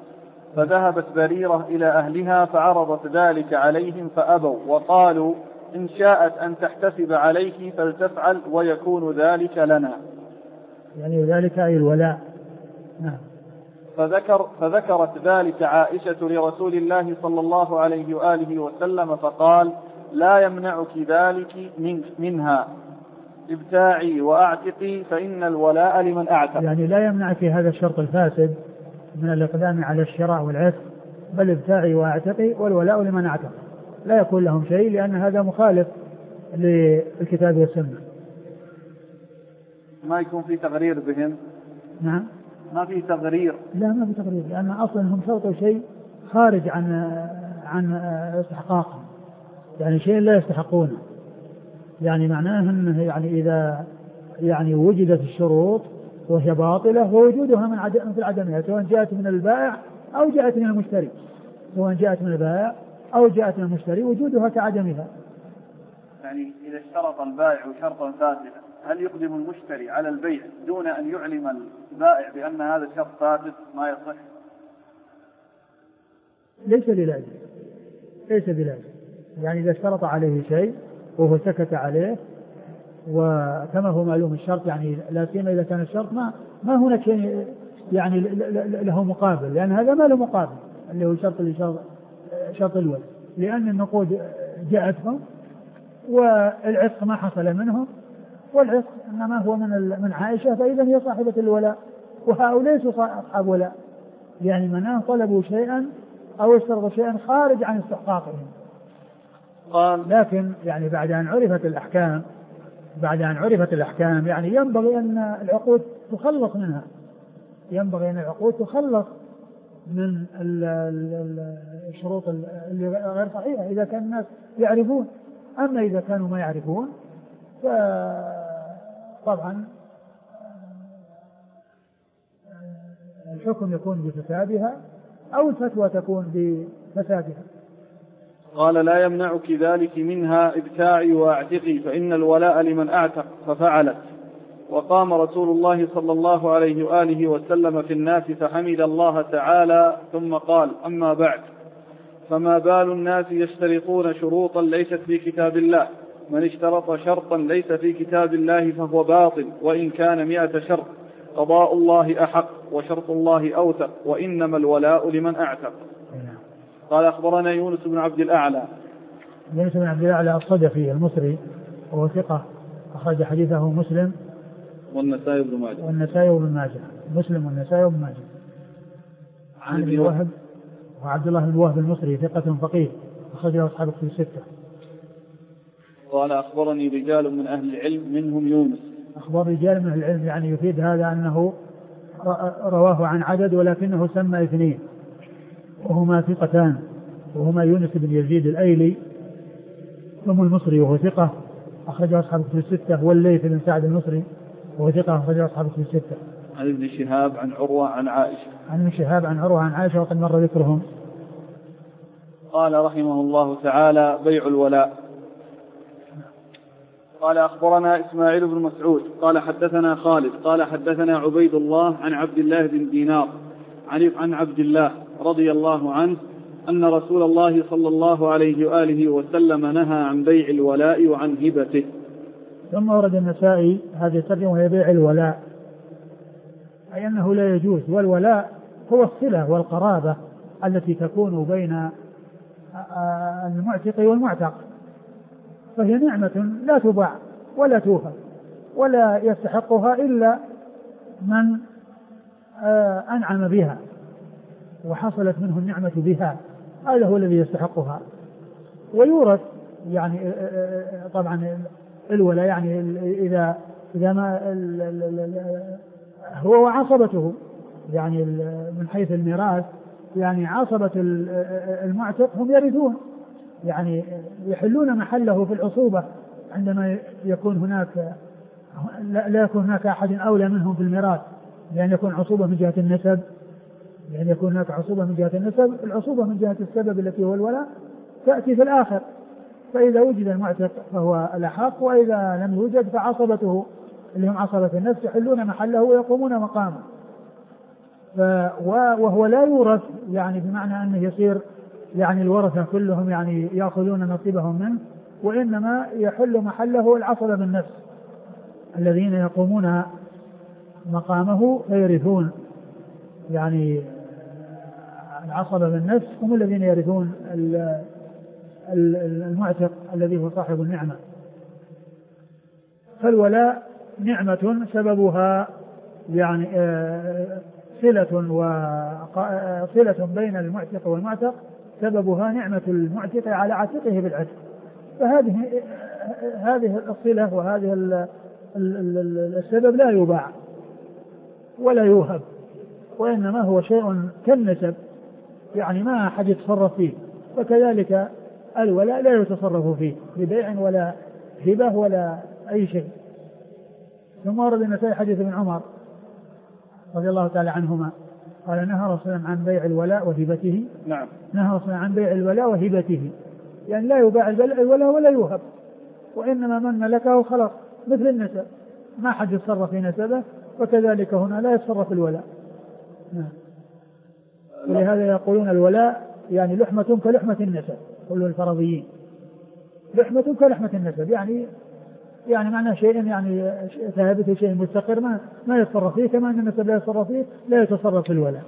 فذهبت بريرة إلى أهلها فعرضت ذلك عليهم فأبوا وقالوا: إن شاءت أن تحتسب عليك فلتفعل ويكون ذلك لنا. يعني ذلك أي الولاء. نعم. فذكرت ذلك عائشة لرسول الله صلى الله عليه وآله وسلم فقال لا يمنعك ذلك منها، ابتاعي وأعتقي فإن الولاء لمن أعتق. يعني لا يمنعك هذا الشرط الفاسد من الإقدام على الشراء والعتق، بل ابتاعي وأعتقي والولاء لمن أعتق، لا يكون لهم شيء لأن هذا مخالف للكتاب والسنة. ما يكون في تغرير بهم. نعم. ما في تغرير. لا ما في تغرير، لأن أصلا هم شرطوا شيء خارج عن استحقاقهم، يعني شيء لا يستحقونه. يعني معناه أنه يعني إذا يعني وجدت الشروط وهي باطلة ووجودها من عدمها، سواء جاءت من البائع أو جاءت من المشتري، وجودها كعدمها. يعني إذا اشترط البائع شرطا فاسدا هل يقدم المشتري على البيع دون أن يعلم البائع بأن هذا الشرط فاسد ما يصح؟ ليس بلازم. يعني إذا اشترط عليه شيء وهو سكت عليه وكما هو معلوم الشرط، يعني لا سيما إذا كان الشرط ما هناك شيء يعني له مقابل، لأن هذا ما له مقابل اللي هو شرط الولد، لأن النقود جاءتهم والعتق ما حصل منهم، والعتق إنما هو من عائشة، فإذا هي صاحبة الولاء، وهؤلاء ليسوا أصحاب ولاء، يعني منام طلبوا شيئا أو اشترطوا شيئا خارج عن استحقاقهم. لكن يعني بعد أن عرفت الأحكام يعني ينبغي أن العقود تخلص منها، من الشروط اللي غير صحيحة إذا كان الناس يعرفون. أما إذا كانوا ما يعرفون فطبعا الحكم يكون بفسادها أو الفتوى تكون بفسادها. قال لا يمنعك ذلك منها، ابتاعي واعتقي فإن الولاء لمن أعتق، ففعلت. وقام رسول الله صلى الله عليه وآله وسلم في الناس فحمد الله تعالى ثم قال أما بعد، فما بال الناس يشترطون شروطا ليست في كتاب الله، من اشترط شرطا ليس في كتاب الله فهو باطل وإن كان 100 شرط، قضاء الله أحق وشرط الله أوثق، وإنما الولاء لمن أعتق. قال أخبرنا يونس بن عبد الأعلى الصدفي المصري وهو ثقة، أخرج حديثه مسلم والنسائي بن ماجه. مسلم والنسائي بن ماجه. عن ابي وهب وعبد الله بن وهب المصري ثقة فقيه، أخرجه أصحاب الكتب الستة. قال أخبرني رجال من أهل العلم منهم يونس. أخبر رجال من أهل العلم يعني يفيد هذا أنه رواه عن عدد ولكنه سمى 2 وهما ثقتان، وهما يونس بن يزيد الأيلي ثم المصري وهو ثقة أخرجه أصحاب الكتب الستة، والليث بن سعد المصري وهو ثقة أخرجه أصحاب الكتب الستة. عن ابن شهاب عن عروة عن عائشة وقد مر ذكرهم. قال رحمه الله تعالى بيع الولاء. قال أخبرنا إسماعيل بن مسعود قال حدثنا خالد قال حدثنا عبيد الله عن عبد الله بن دينار عن عبد الله رضي الله عنه أن رسول الله صلى الله عليه وآله وسلم نهى عن بيع الولاء وعن هبته. ثم ورد النسائي هذه الترجمة وهي بيع الولاء، أي أنه لا يجوز. والولاء هو الصلة والقرابة التي تكون بين المعتق والمعتق، فهي نعمة لا تباع ولا توفى ولا يستحقها إلا من أنعم بها وحصلت منه النعمة بها، هذا هو الذي يستحقها. ويورث يعني طبعا الولاء يعني إذا ما هو وعصبته، يعني من حيث الميراث يعني عصبة المعتق هم يرثون، يعني يحلون محله في العصوبة عندما يكون هناك لا يكون هناك أحد أولى منهم في الميراث، لأن يكون عصوبة من جهة النسب، العصوبة من جهة السبب التي هو الولاء تأتي في الآخر. فإذا وجد المعتق فهو الأحق، وإذا لم يوجد فعصبته اللي هم عصبة النفس يحلون محله ويقومون مقامه. وهو لا يورث يعني بمعنى أنه يصير يعني الورثة كلهم يعني يأخذون نصيبهم منه، وإنما يحل محله العصبة بالنفس الذين يقومون مقامه فيرثون، يعني العصبة بالنفس هم الذين يرثون المعتق الذي هو صاحب النعمة. فالولاء نعمة سببها يعني صلة بين المعتق والمعتق، سببها نعمة المعتق على عاتقه بالعتق. هذه الصلة وهذه السبب لا يباع ولا يوهب، وإنما هو شيء كالنسب، يعني ما أحد يتصرف فيه. وكذلك الولاء لا يتصرف فيه ببيع ولا هبة ولا أي شيء. ثم ورد النسائي حديث ابن عمر رضي الله تعالى عنهما قال نهى رسول الله عن بيع الولاء وهبته. نعم. نهى رسول الله عن بيع الولاء وهبته، يعني لا يباع الولاء ولا يوهب، وإنما من ملكه خلاص مثل النسب، ما حد يتصرف في نسبه، وكذلك هنا لا يتصرف الولاء. نعم. ولهذا يقولون الولاء يعني لحمة كلحمة النسب، كل الفرضيين لحمة كلحمة النسب، يعني معنى شيء يعني ثابت، شيء مستقر ما يتصرف فيه، كما أن النسب لا يتصرف فيه لا يتصرف في الولاء.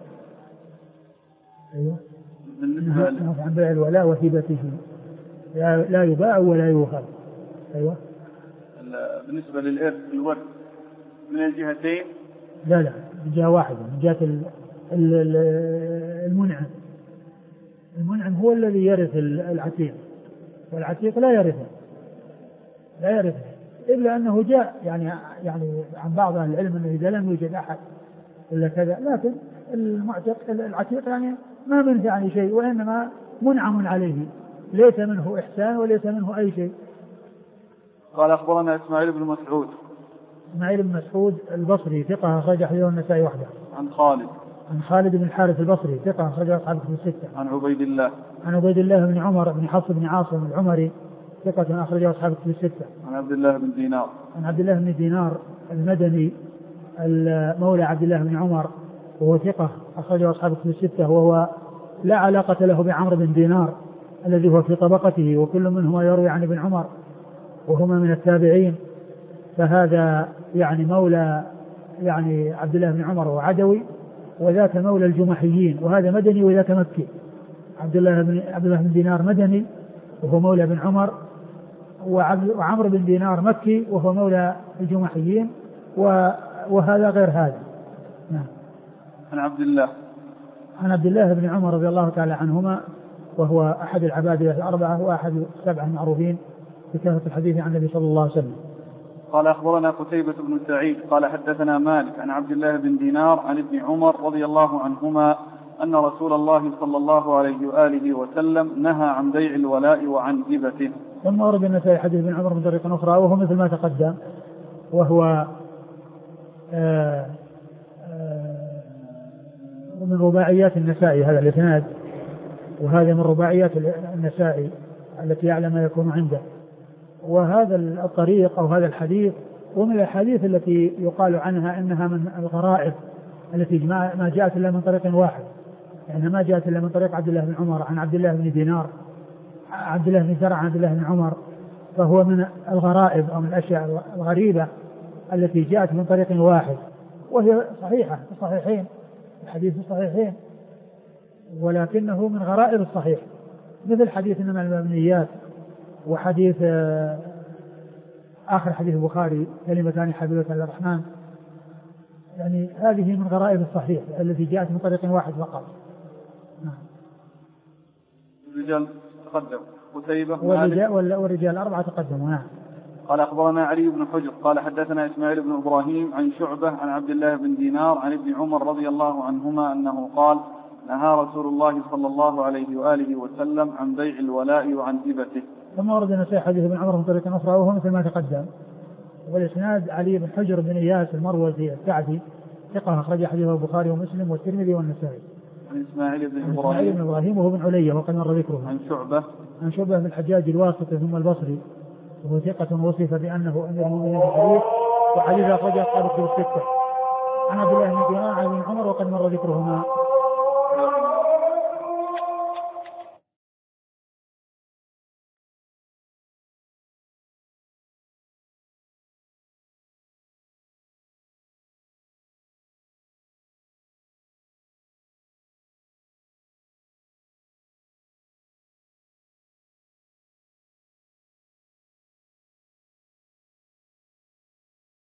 أيوة. عن بيع الولاء وهبته لا يباع ولا يوهب. أيوة. بالنسبة للإرث الورث من الجهتين؟ لا من جهة واحدة، من جهة المنعم. المنعم هو الذي يرث العتيق، والعتيق لا يرثه إلا أنه جاء يعني عن بعض أهل العلم أنه إذا لم يوجد أحد إلا كذا، لكن المعتق العتيق يعني ما منه يعني شيء، وإنما منعم عليه، ليس منه إحسان وليس منه أي شيء. قال أخبرنا إسماعيل بن مسعود. إسماعيل بن مسعود البصري ثقة أخرج حديثه النسائي وحده. عن خالد بن الحارث البصري ثقة أخرج أصحاب الكتب الستة. عن عبيد الله بن عمر بن حفص بن عاصم العمري ثقة أخرج أصحاب الكتب الستة. عن عبد الله بن دينار المدني مولى عبد الله بن عمر، وهو ثقة أخرج أصحاب الكتب الستة، وهو لا علاقة له بعمرو بن دينار الذي هو في طبقته، وكل منهما يروي عن ابن عمر وهما من التابعين. فهذا يعني مولى يعني عبد الله بن عمر وعدوي، وذاك مولى الجمحيين، وهذا مدني وذاك مكي. عبد الله بن دينار مدني وهو مولى بن عمر، وعمرو بن دينار مكي وهو مولى الجمحيين، وهذا غير هذا. نعم. عن عبد الله بن عمر رضي الله تعالى عنهما، وهو أحد العبادة الأربعة وأحد السبعة المعروفين بكثرة الحديث عن النبي صلى الله عليه وسلم. قال أخبرنا قتيبة بن سعيد قال حدثنا مالك عن عبد الله بن دينار عن ابن عمر رضي الله عنهما أن رسول الله صلى الله عليه وآله وسلم نهى عن بيع الولاء وعن هبته. ثم ورد النسائي حديث ابن عمر من طريق أخرى، وهو مثل ما تقدم، وهو من رباعيات النسائي هذا الإسناد، وهذا من رباعيات النسائي التي يعلم ما يكون عنده. وهذا الطريق أو هذا الحديث ومن الحديث التي يقال عنها إنها من الغرائب التي ما جاءت إلا من طريق واحد، يعني ما جاءت إلا من طريق عبد الله بن عمر عن عبد الله بن دينار، عبد الله بن زرع عن عبد الله بن عمر، فهو من الغرائب أو من الأشياء الغريبة التي جاءت من طريق واحد، وهي صحيحة في الصحيحين، الحديث في الصحيحين، ولكنه من غرائب الصحيح، مثل حديث إنما المبنيات، وحديث آخر حديث البخاري كلمتان حبيبتان للرحمن، يعني هذه من غرائب الصحيح التي جاءت من طريق واحد فقط. الرجال تقدم قتيبة والرجال أربعة تقدموا. نعم. قال أخبرنا علي بن حجر قال حدثنا إسماعيل بن إبراهيم عن شعبة عن عبد الله بن دينار عن ابن عمر رضي الله عنهما أنه قال نهى رسول الله صلى الله عليه وآله وسلم عن بيع الولاء وعن هبته. ثم ورد النسائي حديث ابن عمر من طريق أخرى، وهو مثل ما تقدم، والإسناد علي بن حجر بن إياس المروزي السعدي ثقة أخرج حديثه البخاري ومسلم والترمذي والنسائي. عن إسماعيل بن إبراهيم وهو بن علية وقد مر ذكره. عن شعبة بن الحجاج الواسطي ثم البصري، وهو ثقة وصف بأنه أمير المؤمنين في الحديث، وحديث أخرجه أصحاب الكتب الستة. عن عبد الله بن دينار عن ابن عمر وقد مر ذكرهما.